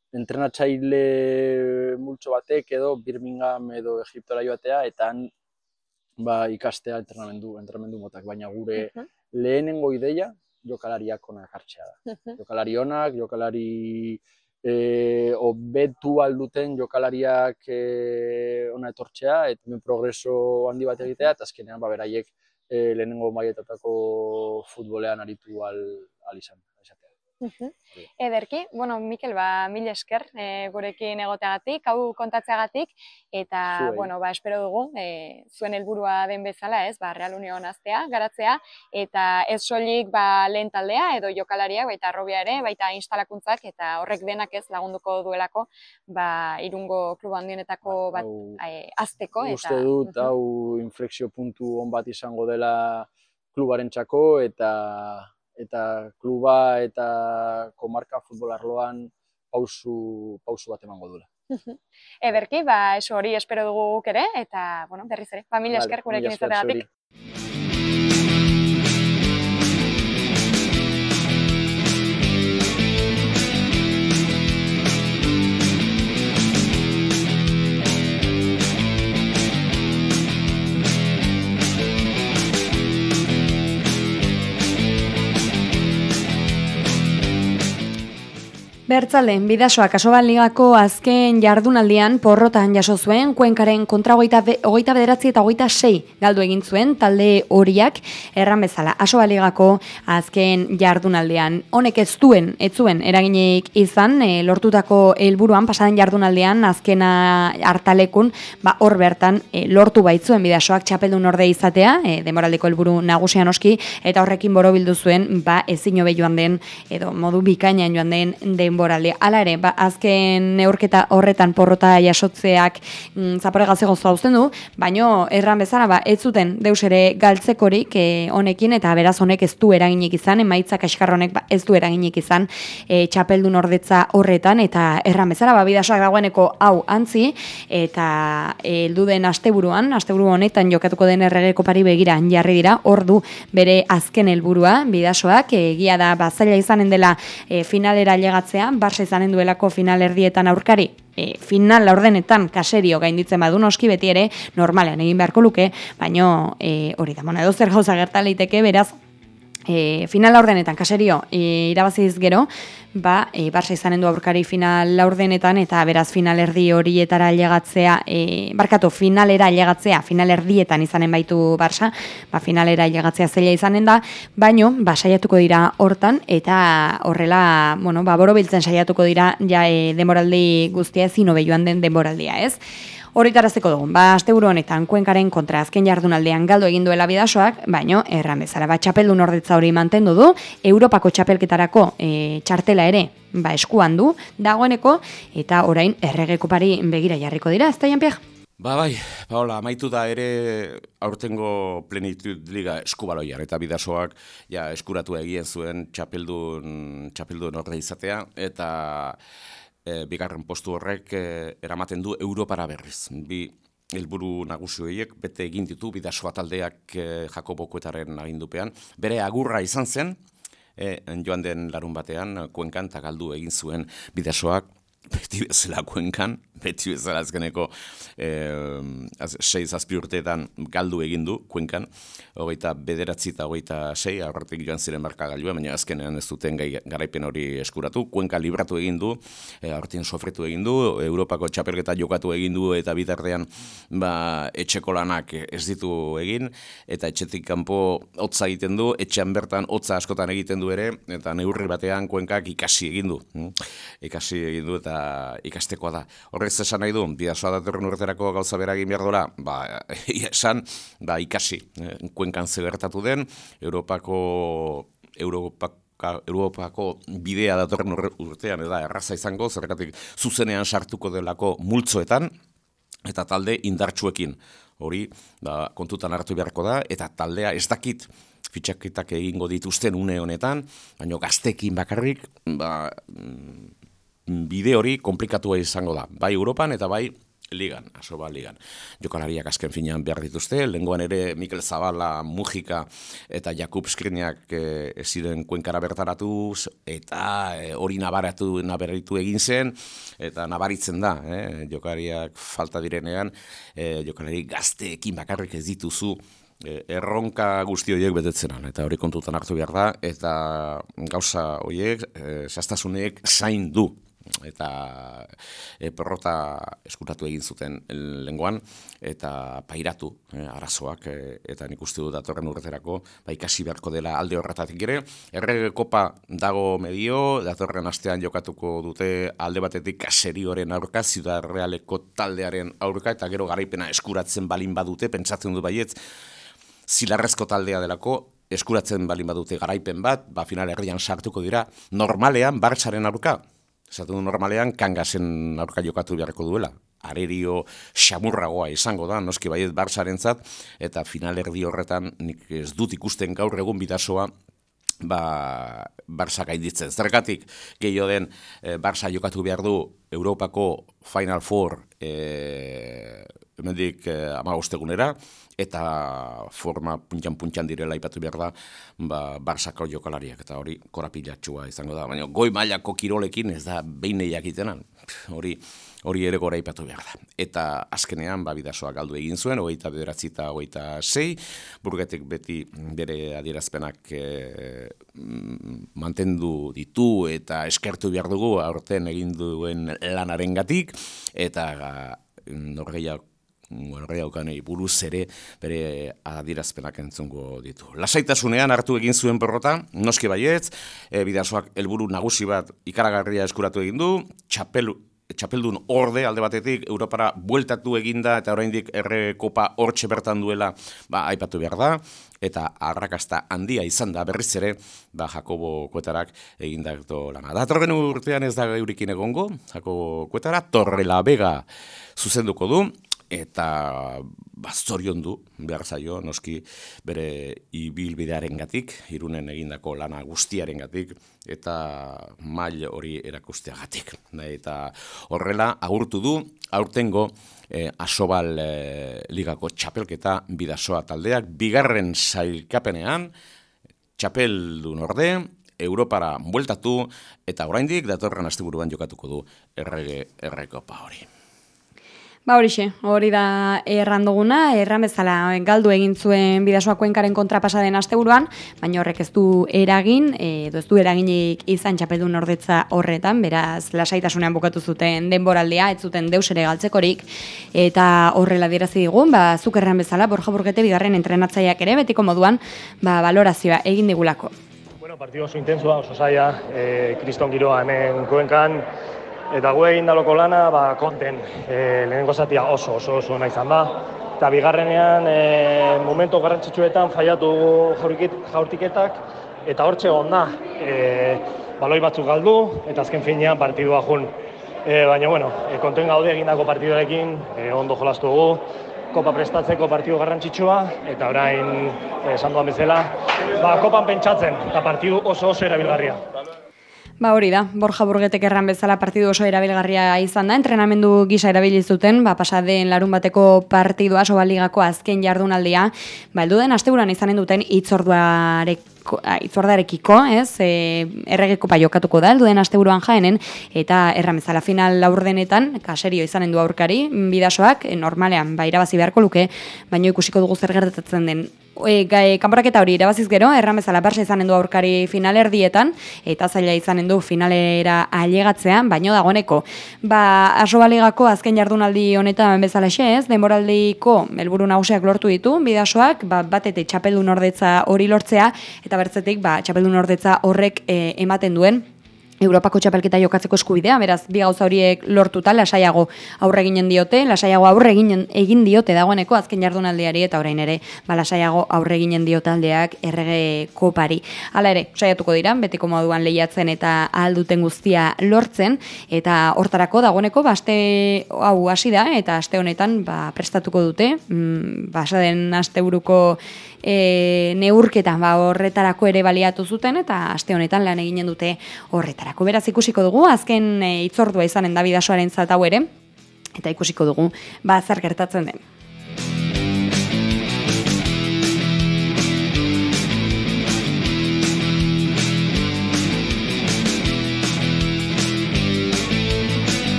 entrenatzaile multzo batek edo Birmingham edo Egiptora joatea, eta han ba, ikastea entrenamendu, entrenamendu motak, baina gure lehenengo ideia jokalariak ona ekartzea da. Jokalari onak, jokalari e, hobetu alduten jokalariak e, ona etortzea, eta hemen progreso handi bat egitea, eta azkenean ba, beraiek e, lehenengo mailetatako futbolean aritu al, al izan. Uh-huh. Ederki, bueno, Mikel, ba, mil esker e, gurekin egoteagatik, hau kontatzeagatik, eta, Zuei. bueno, ba, espero dugu, e, zuen helburua den bezala, ez, ba, Real Union aztea, garatzea, eta ez soilik ba, lehen taldea, edo jokalariak, baita arrobia ere, baita instalakuntzak, eta horrek denak ez lagunduko duelako, ba, Irungo kluba handienetako bat e, azteko. Uste dut, hau inflexio puntu on bat izango dela klubarentzako, eta eta kluba eta komarka futbol arloan pausu, pausu bat emango duela. Ederki, ba, eso hori espero dugu guk ere, eta, bueno, berriz ere, ba, mila esker gurekin izateagatik. Bertzale, Bidasoak Asobal Ligako azken jardunaldian porrotan jaso zuen, Kuenkaren kontra hogeita bederatzi eta hogeita sei galdu egin zuen talde horiak, erran bezala Asobal Ligako azken jardunaldian. Honek ez duen, ez zuen eraginik izan, e, lortutako helburuan pasaden jardunaldian azkena hartalekun, ba, hor bertan e, lortu baitzuen Bidasoak txapeldun orde izatea, e, demoraldeko helburu nagusian oski, eta horrekin borobildu zuen, ba, ezin hobe joan den, edo modu bikainan joan den den denboraldi. Hala ere, ba, azken neurketa horretan porrota jasotzeak mm, zapore gazego zauzten du, baino erran bezala, ba, ez zuten deus ere galtzekorik e, honekin, eta beraz honek ez du eraginik izan, emaitzak askar honek ba, ez du eraginik izan e, txapeldun ordetza horretan, eta erran bezala, ba, Bidasoak dagoeneko hau antzi, eta heldu den asteburuan, asteburu honetan jokatuko den errege kopari begira jarri dira, ordu bere azken helburua Bidasoak, egia da, ba, zaila izanen dela e, finalera ailegatzea, Barça izanen duelako final erdietan aurkari, e, final laurdenetan kaserio gainditzen badu noski beti ere normalean egin beharko luke, baino e, hori da, bueno, edo zer gauza gerta liteke, beraz, e, final laurdenetan kaserio e, irabaziz gero, ba, e, Barça izanen du aurkari final laurdenetan, eta beraz final erdi horietara ailegatzea, e, barkatu, finalera ailegatzea, final erdietan izanen baitu Barça, ba, finalera ailegatzea zaila izanen da, baino, ba, saiatuko dira hortan, eta horrela, bueno, ba, borobiltzen saiatuko dira, ja, e, demoraldi guztia ezin hobe joan den demoraldia, ez? Horritarazteko dugun, ba, asteburu honetan Kuenkaren kontra azken jardunaldean galdu egin duela Bidasoak, baino, erran bezala, ba, txapeldun ordetza hori mantendu du, Europako txapelketarako e, txartela ere, ba, eskuan du, dagoeneko, eta orain errege kopari begira jarriko dira, ez da, Jean-Pierre? Ba, bai, Paola, amaitu da ere aurtengo Plenitud Liga eskubaloian, eta Bidasoak ja, eskuratu egien zuen txapeldun, txapeldun orde izatea, eta E, bigarren postu horrek e, eramaten du Europara berriz. Bi helburu nagusi horiek bete egin ditu Bidasoa taldeak e, Jakobo Kuetaren agindupean. Bere agurra izan zen, e, joan den larun batean, Kuenkan eta galdu egin zuen Bidasoak, beti bezala Kuenkan, beti bezala azkeneko e, az, sei zazpi urteetan galdu egin du Kuenkan, hogeita bederatzi eta hogeita sei, aurretik joan ziren markagailua, baina azkenean ez duten gai, garaipen hori eskuratu. Kuenka libratu egin du, e, aurtien sofretu egin du, Europako txapelketa jokatu egin du, eta bitartean ba, etxeko lanak ez ditu egin, eta etxetik kanpo hotza egiten du, etxean bertan hotza askotan egiten du ere, eta neurri batean Kuenkak ikasi egin du. Ikasi egin du, eta ikastekoa da. Horrez esan nahi du, Bidasoa datorren urterako gauza bera egin behar dola, ba, esan, ba, ikasi. Kuenkan ze gertatu den, Europako, Europako, Europako bidea datorren urtean, eda erraza izango, zergatik zuzenean sartuko delako multzoetan, eta talde indartsuekin. Hori, da, kontutan hartu beharko da, eta taldea ez dakit fitxaketak egingo dituzten une honetan, baina gaztekin bakarrik, ba, bide hori komplikatua izango da, bai Europan eta bai Ligan, Asobal Ligan. Jokalariak azken finean behar dituzte, lehengoan ere Mikel Zabala, Mujika eta Jakub Skriniak e, ziren Kuenkara bertaratuz, eta e, hori nabaratu, nabaritu egin zen, eta nabaritzen da, eh? Jokalariak falta direnean, e, jokalari gazteekin bakarrik ez dituzu, E, erronka guzti horiek betetzenan, eta hori kontutan hartu behar da, eta gauza horiek, e, zastasunek zain du, eta e, porrota eskuratu egin zuten lengoan, eta pairatu e, arazoak, e, eta nik uste du datorren urterako ba, ikasi beharko dela alde horretatik ere. Errege kopa dago medio, datorren astean jokatuko dute alde batetik Kaserioren aurka, Ciudad Realeko taldearen aurka, eta gero garaipena eskuratzen balin badute, pentsatzen du baietz, Zilarrezko taldea delako, eskuratzen balin badute garaipen bat, ba final herrian sartuko dira, normalean Barçaren aurka, esatu du normalean Kangasen aurka jokatu beharko duela, arerio xamurragoa izango da, noski baiet Barçarentzat, eta final erdi horretan nik ez dut ikusten gaur egun Bidasoa, ba, Barça gainditzen. Zergatik gehiago den e, Barça jokatu behar du Europako Final Four e, hemendik e, amagostegunera, eta forma puntxan-puntxan direla aipatu behar da ba, Barçako jokalariak, eta hori korapilatxua izango da. Baina goi mailako kirolekin ez da behin nahiak itenan, hori hori ere gora aipatu behar da. Eta azkenean ba, Bidasoa galdu egin zuen, hogeita bederatzi eta hogeita sei, Burgetek beti bere adierazpenak e, mantendu ditu eta eskertu behar dugu aurten egin duen lanarengatik, eta norgeiak Norgeiaukanei buruz ere bere adierazpenak entzungo ditu. Lasaitasunean hartu egin zuen porrota, noski baietz, e, Bidasoak helburu nagusi bat ikaragarria eskuratu egin du, txapel, txapeldun orde alde batetik Europara bueltatu eginda eta oraindik erre kopa hortxe bertan duela ba, aipatu behar da, eta arrakasta handia izan da berriz ere ba, Jakobo Kuetarak egindako lana. Datorren urtean ez da eurikin egongo, Jakobo Kuetara Torrelavega zuzenduko du, eta bazorion du behar zaio noski bere ibilbidearengatik, Irunen egindako lana guztiarengatik eta mail hori erakusteagatik. Eta horrela agurtu du aurtengo eh, Asobal eh, ligako txapelketa Bidasoa taldeak bigarren sailkapenean txapeldun orde Europara bueltatu eta oraindik datorren asteburuan jokatuko du errege errekopa hori. Ba horixe, hori da erran duguna, erran bezala galdu egin zuen Bidasoa Kuenkaren kontrapasaden asteburuan, baina horrek ez du eragin, edo ez du eraginik izan txapeldun ordetza horretan, beraz lasaitasunean bukatu zuten denboraldea, ez zuten deus ere galtzekorik, eta horrela dierazi digun, ba, zuk erran bezala, Borja Burgete bigarren entrenatzaileak ere, betiko moduan, ba, valorazioa egin digulako. Bueno, partido oso intensua, oso zaila, eh, Kriston giroa hemen Kuenkan, eta gu egin daloko lana, ba, konten, e, lehenengo zatia oso, oso, oso nahi izan da. Eta bigarrenean, e, momentu garrantzitsuetan faiatu jaurtiketak, eta hortxe egon da, e, baloi batzuk galdu, eta azken finean partidua jun. E, baina, bueno, e, konten gaude egindako partiduarekin, e, ondo jolastu dugu, kopa prestatzeko partidu garrantzitsua, eta orain, esan duan bezala, ba, kopan pentsatzen, eta partidu oso oso erabilgarria. Ba hori da, Borja Burgetek erran bezala partidu oso erabilgarria izan da, entrenamendu gisa erabili zuten, ba pasaden larun bateko partidua Asobal ligako azken jardunaldia, ba heldu den asteburuan izanen duten hitzorduareko itzordarekiko, ez? E, erregekopa jokatuko da, duen asteburuan Jaenen, eta erramezala final laurdenetan, Kaserio izanen du aurkari, Bidasoak, normalean, ba, irabazi beharko luke, baina ikusiko dugu zer gertatzen den. E, kanporaketa hori irabaziz gero, erramezala Barça izanen du aurkari finalerdietan, eta zaila izanen du finalera ailegatzea, baino dagoeneko. Ba, Asobaligako azken jardunaldi honetan bezalaxe ez, denboraldiko helburu nagusiak lortu ditu, Bidasoak, ba, batetik txapeldun ordetza hori lortzea, eta bertzetik ba, txapeldun ordetza horrek e, ematen duen Europako txapelketa jokatzeko eskubidea, beraz, bi gauza horiek lortuta, lasaiago aurre eginen diote, lasaiago aurre eginen, egin diote dagoeneko azken jardunaldiari eta orain ere, ba, lasaiago aurre eginen dio taldeak errege kopari. Hala ere, saiatuko dira, betiko moduan lehiatzen eta ahalduten guztia lortzen, eta hortarako dagoeneko, ba, aste hau hasi da, eta aste honetan ba, prestatuko dute, mm, basaden asteburuko E, neurketan ba, horretarako ere baliatu zuten eta aste honetan lan eginen dute horretarako. Beraz ikusiko dugu, azken e, itzordua izanen da Bidasoaren zatau ere, eta ikusiko dugu ba, zer gertatzen den.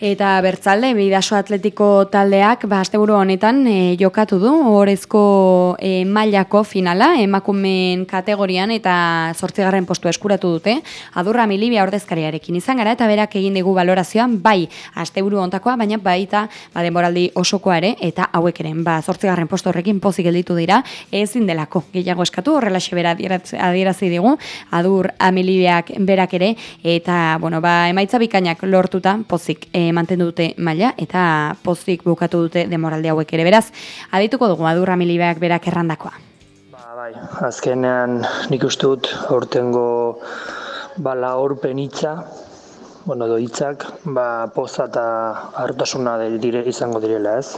Eta bertzalde, Bidaso Atletiko taldeak, ba, asteburu honetan e, jokatu du, ohorezko e, mailako finala, emakumeen kategorian eta zortzigarren postu eskuratu dute, Adurra Milibia ordezkariarekin izan gara, eta berak egin digu balorazioan, bai, asteburu hontakoa, baina baita, ba, denboraldi osokoa ere, eta hauek eren, ba, zortzigarren postu horrekin pozik gelditu dira, ezin delako, gehiago eskatu, horrelaxe bera adierazi digu, Adur Amilibiak berak ere, eta, bueno, ba, emaitza bikainak lortuta, pozik, e, mantendu dute maila eta pozik bukatu dute demoralde hauek ere. Beraz, adituko dugu Adurra Milibeak berak errandakoa. Ba, bai, azkenean nik uste dut aurtengo ba, laurpen hitza, bueno, edo hitzak, ba, poza eta harrotasuna dire, izango direla, ez?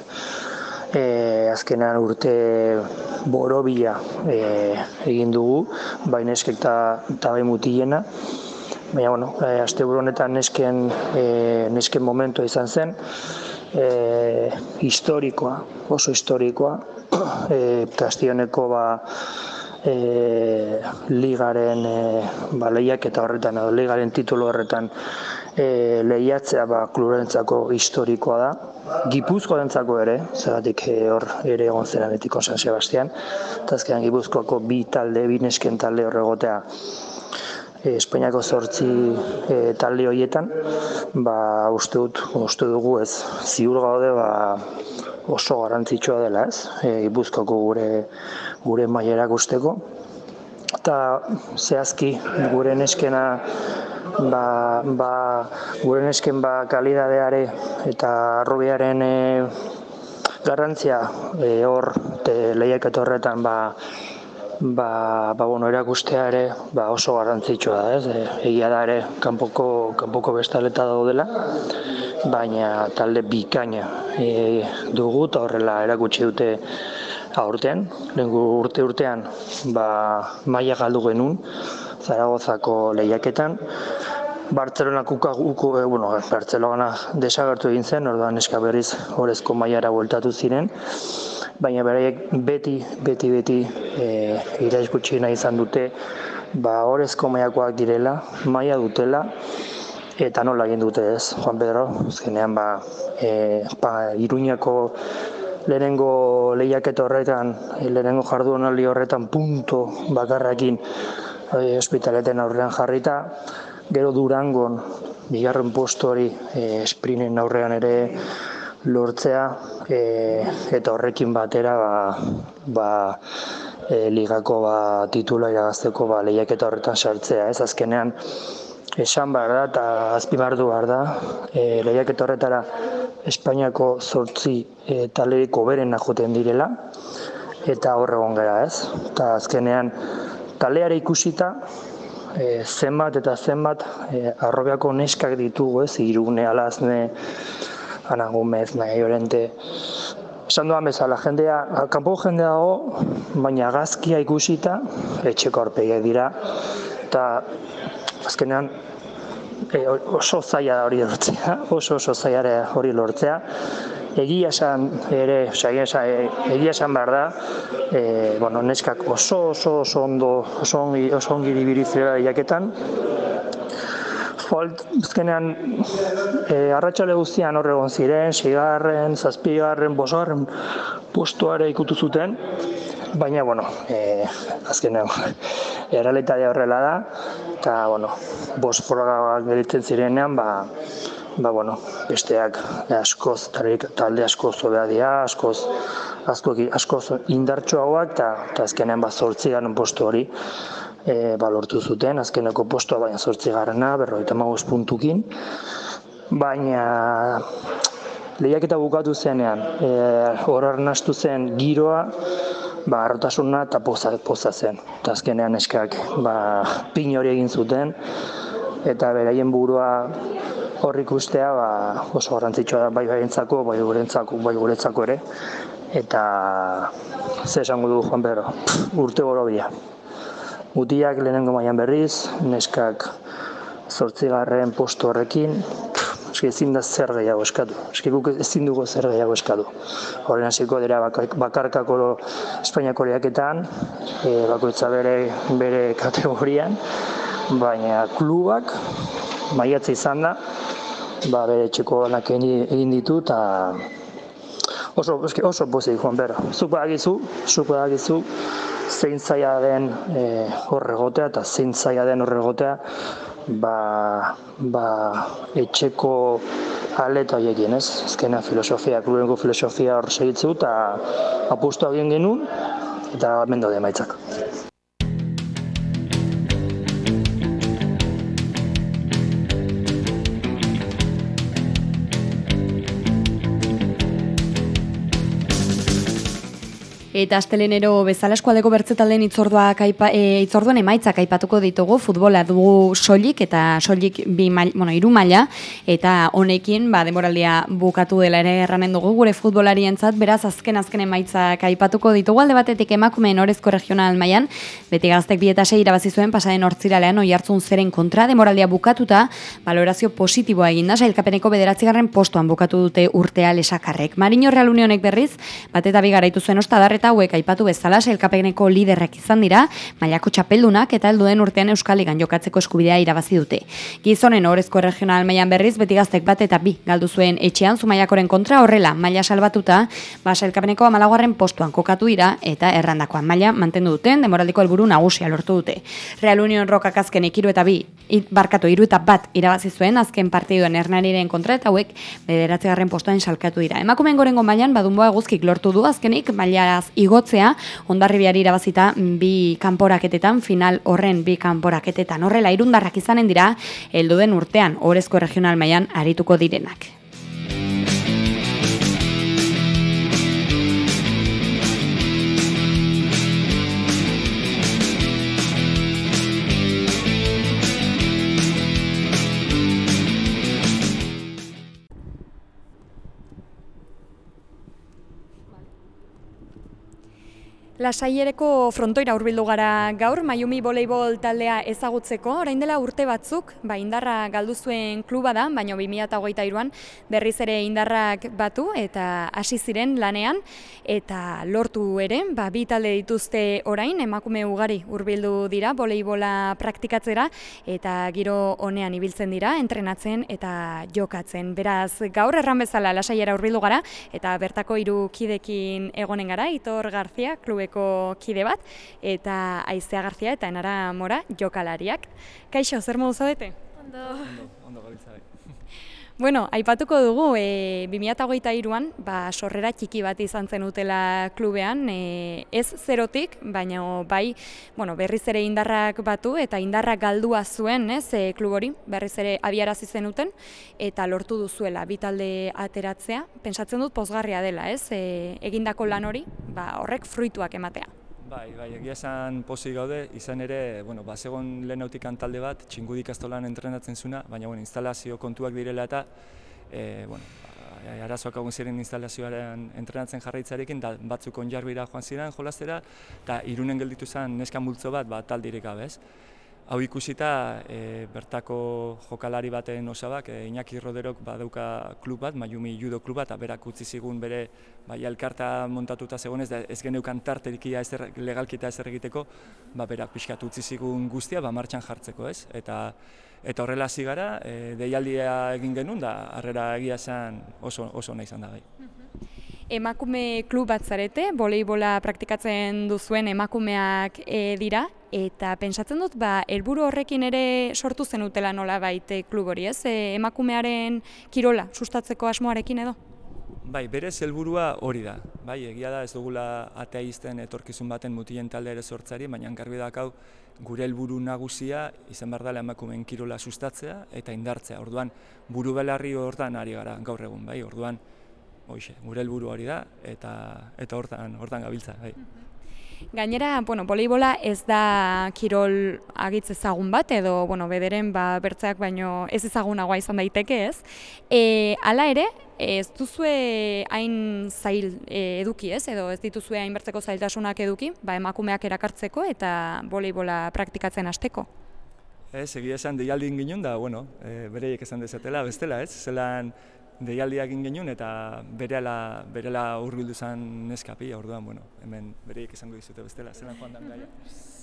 E, azkenean urte borobila e, egin dugu, bai neskek eta bai mutilena. Baina, bueno, e, asteburu honetan nesken, e, nesken momentua izan zen, e, historikoa, oso historikoa, e, Kastioneko ba, e, ligaren e, ba, lehiaketa horretan, edo ligaren titulu horretan e, lehiatzea ba, klubentzako historikoa da. Gipuzkoarentzako ere, zeratik e, hor ere egon zen Atletico San Sebastian, eta azkenean Gipuzkoako bi talde, bi nesken talde hor egotea, Espainiako zortzi e, talde horietan, ba, uste dut, uste dugu ez, ziur gaude ba, oso garrantzitsua dela ez, e, Gipuzkoako gure, gure mailerak usteko. Eta zehazki gure neskena, ba, ba, gure nesken ba, kalidadeare eta arrobiaren e, garrantzia e, hor lehiaketa horretan ba, Ba, ba, bueno, erakustea ere ba, oso garrantzitsua da, ez? E, egia da ere kanpoko, kanpoko bestaleta daudela, baina talde bikaina e, dugu eta horrela erakutsi dute aurten. Lehengo urte urtean ba, maila galdu genuen Zaragozako lehiaketan. Bartzelonako uko, e, bueno, Bartzelona desagertu egin zen, orduan eska berriz orezko mailara bueltatu ziren. Baina beraiek beti, beti, beti e, iraizgutxiena izan dute ba, orezko mailakoak direla, maila dutela, eta nola egin dute ez, Juan Pedro, azkenean ba, e, ba, Iruñako lehenengo lehiaketa horretan, lehenengo jardunaldi horretan punto bakarrakin e, ospitaleten aurrean jarrita, gero Durangon, bigarren postu hori e, sprinten aurrean ere lortzea, e, eta horrekin batera ba, ba, e, ligako ba, titula iragazteko ba, lehiaketa horretan sartzea. Ez azkenean esan behar da eta azpimarratu behar da, e, lehiaketa horretara Espainiako zortzi e, talderik hoberena joten direla, eta hor egon gara ez. Eta azkenean taleare ikusita, e, zenbat eta zenbat e, arrobiako neskak ditugu ez, Irune, Alazne, Ana Gomez, nahi Llorente. Esan duan bezala, jendea, kanpo jendea dago, baina gazkia ikusita, etxeko aurpegiak dira, eta azkenean e, oso zaila da hori lortzea, oso oso zaila hori lortzea. Egia esan ere, egia esan, egia esan behar da, e, bueno, neskak oso oso oso ondo, oso ongi, oso ongi dibirizera jaketan. Azkenean, e, arratsale guztian hor egon ziren, seigarren, zazpigarren, bosgarren postuare ikutu zuten, baina, bueno, e, azkenean, errealitatea horrela da, eta, bueno, bost frogak gelitzen zirenean, ba, ba, bueno, besteak askoz, talde askoz hobea dira, askoz, askoz, askoz indartsuagoak, eta, eta azkenean, ba, zortzigarren postu hori, E, ba, lortu zuten, azkeneko postua baina zortzigarrena, berrogeita hamabost puntukin, baina lehiaketa bukatu zenean, e, hor arnastu zen giroa, ba, harrotasuna eta poza, poza zen. Eta azkenean eskak ba, pin hori egin zuten, eta beraien burua hor ikustea ba, oso garrantzitsua da bai baientzako, bai guretzako, bai guretzako ere, eta ze esango du Juan Pedro, urte borobila. Mutilak lehenengo mailan berriz, neskak zortzigarren postu horrekin, eski ezin da zer gehiago eskatu, eski guk ezin dugu zer gehiago eskatu. Horren hasiko dira bakarkako Espainiako lehiaketan, e, bakoitza bere, bere kategorian, baina klubak maiatza izan da, ba, bere etxeko lanak egin ditu, eta oso, oso pozik joan behar. Zuk badakizu, zuk badakizu, zein zaila den e, horregotea, eta zein zaila den horregotea, ba, ba, etxeko aleta horiekin, ez? Azkenean filosofia, klubeneko filosofia hor segitzu, eta apustu egin genuen, eta hemen daude emaitzak. Eta astelenero bezala eskualdeko bertze taldeen itzorduak aipa, e, itzorduen emaitzak aipatuko ditugu. Futbola dugu soilik eta soilik bi maila, bueno, hiru maila, eta honekin ba denboraldia bukatu dela ere erranen dugu gure futbolarientzat. Beraz azken azken emaitzak aipatuko ditugu. Alde batetik emakumeen orezko regional mailan Beti Gaztek bi eta sei irabazi zuen pasaden hortziralean Oiartzun zeren kontra, denboraldia bukatuta balorazio positiboa eginda, sailkapeneko bederatzigarren postuan bukatu dute urtea lesakarrek. Marino Real Unionek berriz bat eta bi garaitu zuen Ostadarre hauek aipatu bezala sailkapeneko liderrak izan dira, mailako txapeldunak eta helduen urtean Euskal Ligan jokatzeko eskubidea irabazi dute. Gizonen orezko regional mailan berriz Beti Gaztek bat eta bi galdu zuen etxean Zumaiakoren kontra, horrela maila salbatuta, ba sailkapeneko hamalaugarren postuan kokatu dira eta errandakoan maila mantendu duten, denboraldiko helburu nagusia lortu dute. Real Union Rokak azken hiru eta bi barkatu hiru eta bat irabazi zuen azken partiduen Hernaniren kontra eta hauek bederatzigarren postuan salkatu dira. Emakumeen gorengo mailan Badunboa Eguzkik lortu du azkenik mailaz igotzea, Hondarribiari irabazita bi kanporaketetan, final horren bi kanporaketetan. Horrela irundarrak izanen dira, heldu den urtean orezko regional mailan arituko direnak. Lasaiereko frontoira hurbildu gara gaur, Maiumi voleibol taldea ezagutzeko. Orain dela urte batzuk, ba indarra galdu zuen kluba da, baina bi mila hogeita hiruan berriz ere indarrak batu eta hasi ziren lanean eta lortu ere, ba bi talde dituzte orain, emakume ugari hurbildu dira voleibola praktikatzera eta giro honean ibiltzen dira, entrenatzen eta jokatzen. Beraz, gaur erran bezala Lasaiera hurbildu gara eta bertako hiru kidekin egonen gara, Aitor Garzia, klubeko kide bat, eta Aizea Garzia eta Enara Mora jokalariak. Kaixo, zer modu zaudete? Ondo. Ondo, ondo gabiltza. Bueno, aipatuko dugu, e, bi mila hogeita hiruan, ba, sorrera txiki bat izan zen utela klubean, e, ez zerotik, baina bai, bueno, berriz ere indarrak batu eta indarrak galdua zuen, ez, e, klub hori, berriz ere abiarazi zenuten, eta lortu duzuela, bi talde ateratzea, pentsatzen dut pozgarria dela, ez, e, egindako lan hori, ba, horrek fruituak ematea. Bai, bai, egia esan pozik gaude, izan ere, bueno, bazegon lehenautikan talde bat, Txingudi ikastolan entrenatzen zuna, baina bueno, instalazio kontuak direla eta e, bueno, arazoak egon ziren instalazioaren entrenatzen jarraitzarekin, da batzuk Onjarbira joan ziren jolastera, eta Irunen gelditu zen neska multzo bat, ba, taldirik gabe, ez. Hau ikusita, e, bertako jokalari baten osabak, e, Iñaki Roderok badauka klub bat, Maiumi judo klub bat, eta berak utzi zigun bere bai, elkarta montatuta zegoenez, da ez geneukan tarterikia ezer, legalkita ezer egiteko, ba, berak pixkat utzi zigun guztia, ba, martxan jartzeko, ez? Eta, eta horrela hasi gara, e, deialdia egin genuen, da harrera egia zen oso, oso ona izan da gai. Emakume klub bat zarete, voleibola praktikatzen duzuen emakumeak e, dira, eta pentsatzen dut, ba, helburu horrekin ere sortu zenutela nola baite klub hori, ez? E, emakumearen kirola sustatzeko asmoarekin edo? Bai, berez helburua hori da. Bai, egia da ez dugula atea izten etorkizun baten mutilen talde ere sortzari, baina garbi dakau gure helburu nagusia izan behar dela emakumeen kirola sustatzea eta indartzea. Orduan, buru belarri hortan ari gara gaur egun, bai, orduan, hoxe, gure helburu hori da eta eta hortan hortan gabiltza, bai. Gainera, bueno, voleibola ez da kirol agitz ezagun bat edo, bueno, bederen ba bertzeak baino ez ezagunagoa izan daiteke, ez? E, hala ere, ez duzue hain zail e, eduki, ez? Edo ez dituzue hain bertzeko zailtasunak eduki, ba emakumeak erakartzeko eta voleibola praktikatzen hasteko. Ez, egia esan deialdin ginen da, bueno, e, bereiek esan dezatela, bestela, ez? Zelan deialdia egin genuen eta berela berela hurbildu zen neskapi, orduan, bueno, hemen bereiek esango dizute bestela, zelan joan dan gaia.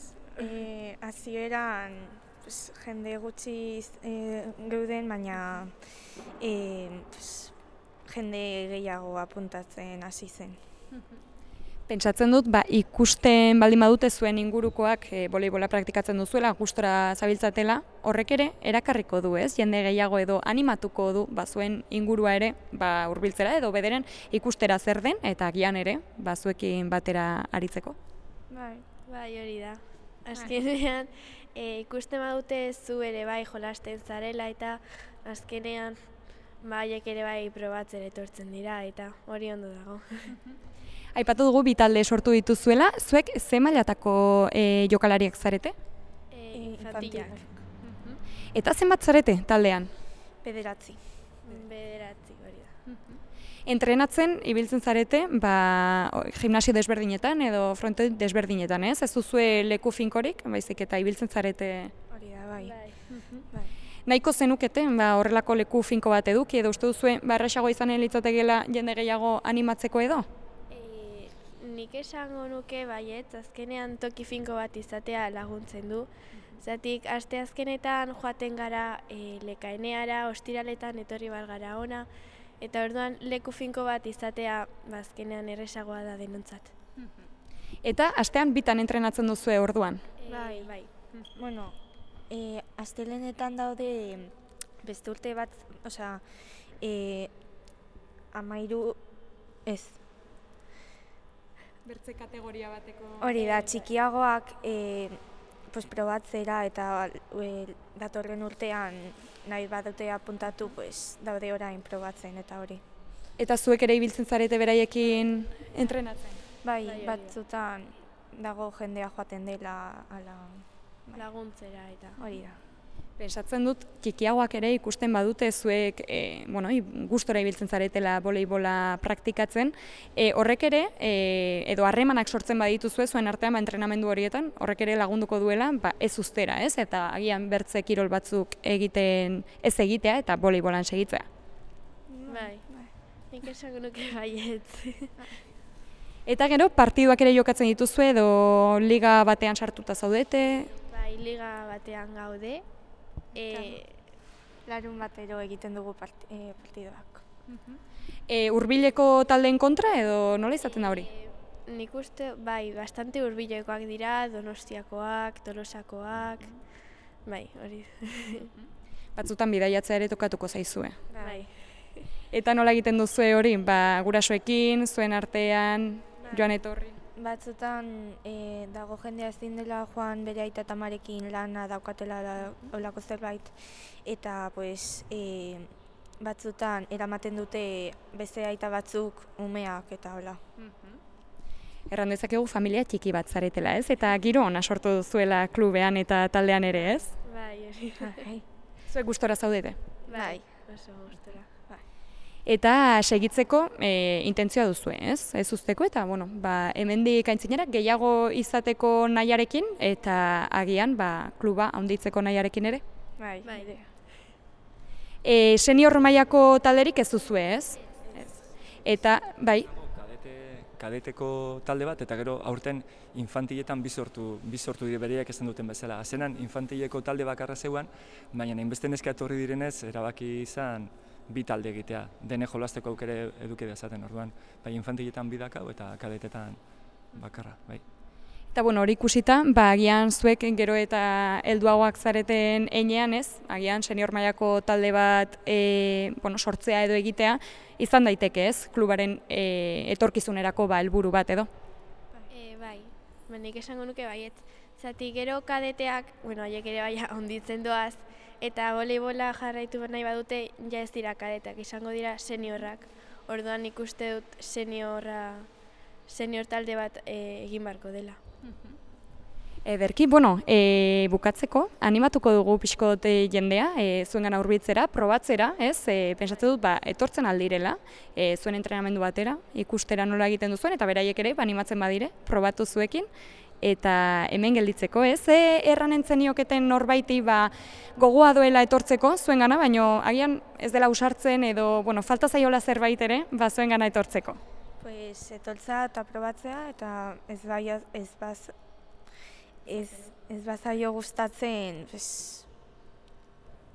Eh, hasieran jende gutxi eh, geuden, baina e, pues, jende gehiago apuntatzen hasi zen. Pentsatzen dut, ba, ikusten baldin badute zuen ingurukoak e, voleibola praktikatzen duzuela, gustora zabiltzatela, horrek ere erakarriko du, ez? Jende gehiago edo animatuko du ba, zuen ingurua ere ba, hurbiltzera edo bederen ikustera zer den eta agian ere ba, zuekin batera aritzeko. Bai, bai hori da. Azkenean e, ikusten badute zu ere bai jolasten zarela eta azkenean baiek ere bai probatzen etortzen dira eta hori ondo dago. Aipatu dugu bi talde sortu dituzuela, zuek ze mailatako e, jokalariak zarete? E, Infantilak. Eta zenbat zarete taldean? Bederatzi. Bederatzi hori da. Entrenatzen ibiltzen zarete, ba, gimnasio desberdinetan edo fronte desberdinetan, ez? Ez duzue leku finkorik, baizik eta ibiltzen zarete. Hori da, bai. Bai. Nahiko zenukete, ba, horrelako leku finko bat eduki edo uste duzue ba, errazago izanen litzatekeela jende gehiago animatzeko edo? Nik esango nuke baietz, azkenean toki finko bat izatea laguntzen du. Zatik, aste azkenetan joaten gara e, lekaeneara, ostiraletan etorri bar gara ona, eta orduan leku finko bat izatea azkenean erresagoa da denontzat. Eta astean bitan entrenatzen duzue orduan? E, bai, bai. Bueno, e, astelenetan daude beste urte bat, osea, e, amairu, ez, bertze kategoria bateko... Hori da, txikiagoak e, pues, probatzera eta e, datorren urtean nahi badute apuntatu pues, daude orain probatzen eta hori. Eta zuek ere ibiltzen zarete beraiekin entrenatzen? Bai, batzutan dago jendea joaten dela ala... laguntzera eta hori da. Pentsatzen dut, txikiagoak ere ikusten badute zuek e, bueno, gustora ibiltzen zaretela voleibola praktikatzen, e, horrek ere, e, edo harremanak sortzen badituzue zuen artean ba, entrenamendu horietan, horrek ere lagunduko duela ba, ez ustera, ez? Eta agian bertze kirol batzuk egiten ez egitea eta voleibolan segitzea. Bai, nik esango nuke baietz. Eta gero, partiduak ere jokatzen dituzue edo liga batean sartuta zaudete? Bai, liga batean gaude. E, larun batero egiten dugu part, e, partidoak. E, Hurbileko taldeen kontra edo nola izaten da hori? E, nik uste, bai, bastante hurbilekoak dira, Donostiakoak, Tolosakoak, bai, hori. Batzutan bidaiatzea ere tokatuko zaizue. Bai. Eta nola egiten duzue hori? Ba, gurasoekin, zuen artean, bai. Joan etorri? Batzutan e, dago jendea ezin dela joan bere aita eta amarekin lana daukatela da, olako zerbait eta pues, e, batzutan eramaten dute beste aita batzuk umeak eta hola. Erran dezakegu familia txiki bat zaretela, ez? Eta giro ona sortu duzuela klubean eta taldean ere, ez? Bai, hori. Bai. Zuek gustora zaudete? Bai, oso gustora. Eta segitzeko e, intentzioa duzue, ez? Ez usteko eta, bueno, ba, hemendik aintzinera gehiago izateko nahiarekin eta agian ba, kluba handitzeko nahiarekin ere? Bai, bai. E, senior mailako talderik ez duzue, ez? Ez. Eta, bai? Kadete, kadeteko talde bat eta gero aurten infantiletan bizortu, bizortu dire bereiak esan duten bezala. Azenan infantileko talde bakarra zeuan, baina hainbeste neska etorri direnez erabaki izan bi talde egitea, dene jolasteko aukere eduki dezaten orduan, bai infantiletan bidakau eta kadetetan bakarra, bai. Eta bueno, hori ikusita, ba agian zuek gero eta helduagoak zareten heinean, ez? Agian senior mailako talde bat e, bueno, sortzea edo egitea izan daiteke, ez? Klubaren e, etorkizunerako ba helburu bat edo. E, bai, nik esango nuke baiet. Zati gero kadeteak, bueno, haiek ere bai onditzen doaz, eta voleibola jarraitu nahi badute, ja ez dira kadetak, izango dira seniorrak. Orduan ikuste dut seniorra, senior talde bat e, egin barko dela. Ederki, bueno, e, bukatzeko, animatuko dugu pixkote jendea, e, zuen gana hurbiltzera, probatzera, ez? E, pensatzen dut, ba, etortzen aldirela, e, zuen entrenamendu batera, ikustera nola egiten duzuen, eta beraiek ere, ba, animatzen badire, probatu zuekin, eta hemen gelditzeko, ez? E, erranen zenioketen norbaiti ba, gogoa duela etortzeko zuen gana, baina agian ez dela usartzen edo bueno, falta zaiola zerbait ere ba, zuen gana etortzeko. Pues etortza eta probatzea eta ez bai ez baz ez ez bazaio gustatzen, pues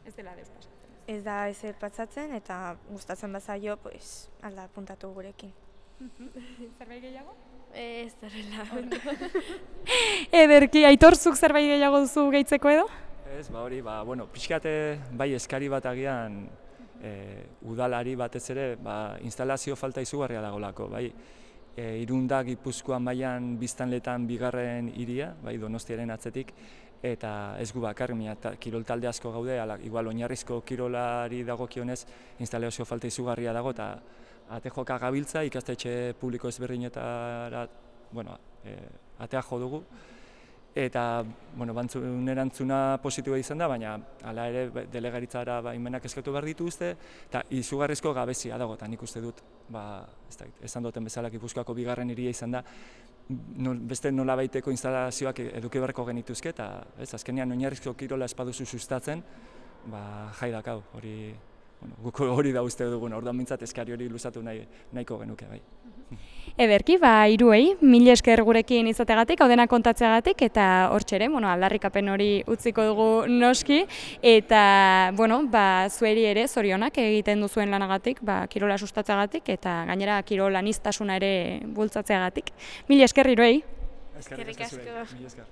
Ez dela despasatzen. Ez da ez patzatzen eta gustatzen bazaio, pues, alda puntatu gurekin. Zerbait gehiago? Ez horrela. Ederki, Aitorzuk zerbait gehiago duzu gehitzeko edo? Ez, ba hori, ba, bueno, pixkate bai eskari bat agian e, udalari batez ere, ba, instalazio falta izugarria dagolako, bai. E, Irunda Gipuzkoan mailan biztanletan bigarren hiria, bai, Donostiaren atzetik, eta ez gu bakar, kirol talde asko gaude, ala, igual oinarrizko kirolari dagokionez instalazio falta izugarria dago, eta atejoka gabiltza, ikastetxe publiko ezberdinetara, bueno, e, atea jo dugu, eta, bueno, bantzun erantzuna positiboa izan da, baina hala ere delegaritzara baimenak eskatu behar dituzte, eta izugarrizko gabezia dago, eta nik uste dut, ba, ez da, esan duten bezala Gipuzkoako bigarren hiria izan da, no, beste nolabaiteko instalazioak eduki beharko genituzke, eta ez, azkenean oinarrizko kirola espaduzu sustatzen, ba, jai dakau, hori, bueno, guk hori da uste duguna, orduan mintzat eskari hori luzatu nahi, nahiko genuke, bai. Ederki, ba, hiruei, mil esker gurekin izategatik, hau dena kontatzeagatik, eta hortxere, bueno, aldarrikapen hori utziko dugu noski, eta, bueno, ba, zueri ere zorionak egiten duzuen lanagatik, ba, kirola sustatzeagatik, eta gainera kirol aniztasuna ere bultzatzeagatik. Mil esker hiruei. Eskerrik asko. Mil esker.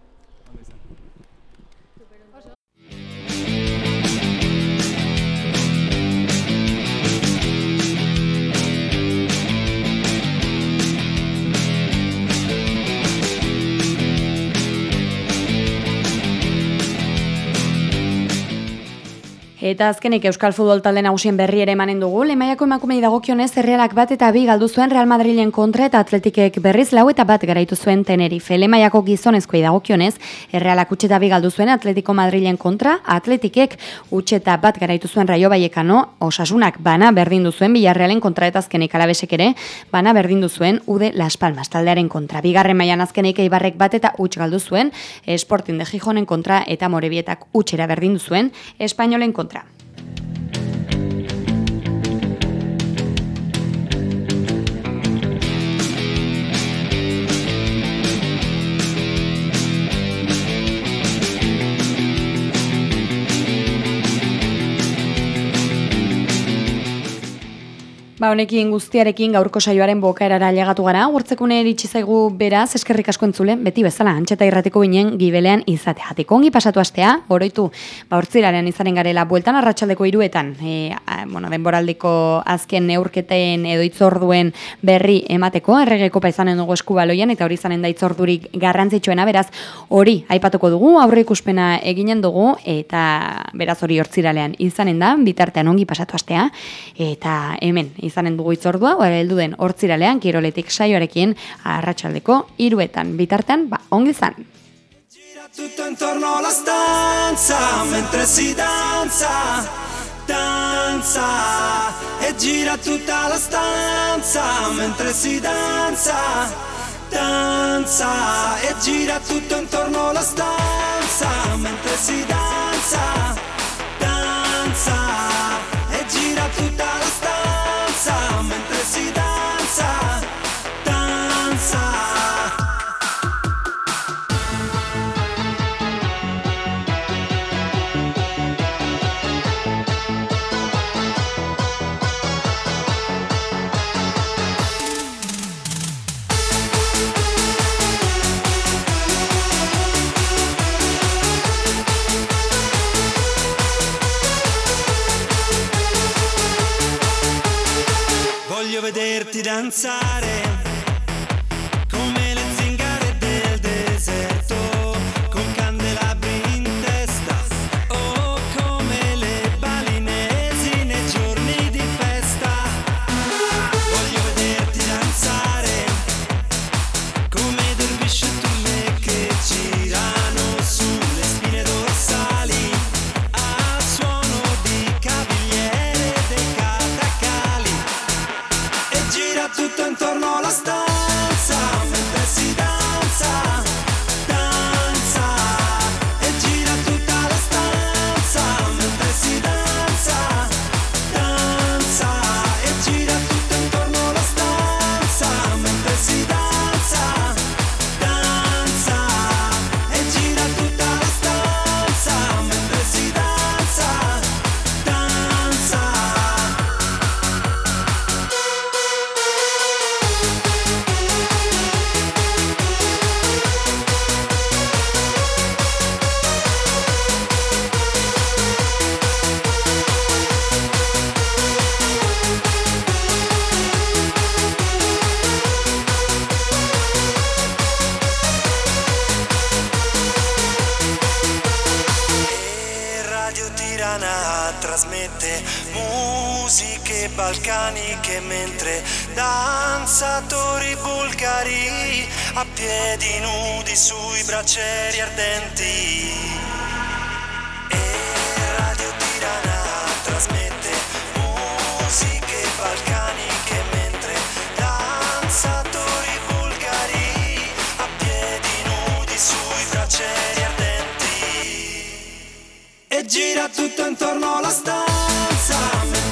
Eta azkenik Euskal Futbol talde nagusien berri ere emanen dugu. Lemaiako emakumei dagokionez Errealak bat eta bi galdu zuen Real Madrilen kontra eta Atletikek berriz lau eta bat garaitu zuen Tenerife. Lemaiako gizonezkoei dagokionez Errealak utxe eta bi galdu zuen Atletico Madrilen kontra, Atletikek utxe eta bat garaitu zuen Rayo Vallecano, Osasunak bana berdindu zuen Villarrealen kontra eta azkenik Alabesek ere bana berdindu zuen Ude Las Palmas taldearen kontra. Bigarren mailan azkenik Eibarrek bat eta utx galdu zuen Sporting de Gijonen kontra eta Morebietak utxera berdindu zuen Espainolen kontra. Ba, honekin guztiarekin gaurko saioaren bukaerara ailegatu gara, hortzekune iritsi zaigu beraz, eskerrik asko entzulen, beti bezala, Antxeta Irratiko ginen gibelean izateatik. Ongi pasatu astea, oroitu, ba, hortziralean izanen garela, bueltan arratsaldeko hiruetan, e, a, bueno, denboraldiko azken neurketen edo itzorduen berri emateko, Errege Kopa izanen dugu Eskubaloian, eta hori izanen da itzordurik garrantzitsuena, beraz, hori aipatuko dugu, aurre ikuspena eginen dugu, eta beraz hori hortziralean izanen da, bitartean ongi pasatu astea, eta hemen, izanen dugu itzordua, oare heldu den hortziralean, kiroletik saioarekin, arratsaldeko hiruetan bitartean, ba, ongi izan. Gira tutto intorno alla stanza, mentre si danza, danza, e gira tutta la stanza, mentre si danza, danza, e gira tutto intorno alla stanza, mentre si danza, danza, e gira tutta la stanza, mentre si danza, danza. Voglio vederti danzare come le zingare del deserto, con candelabri in testa, o come le balinesi nei giorni di festa. Voglio vederti danzare come dervisci e turme che girano sulle spine dorsali al suono di cavigliere dei catacali. Gira tutto intorno alla Tirana trasmette musiche balcaniche mentre danzatori bulgari a piedi nudi sui braccieri ardenti. E Radio Tirana trasmette musiche balcaniche mentre danzatori bulgari a piedi nudi sui braccieri ardenti. E gira tutto intorno alla stanza.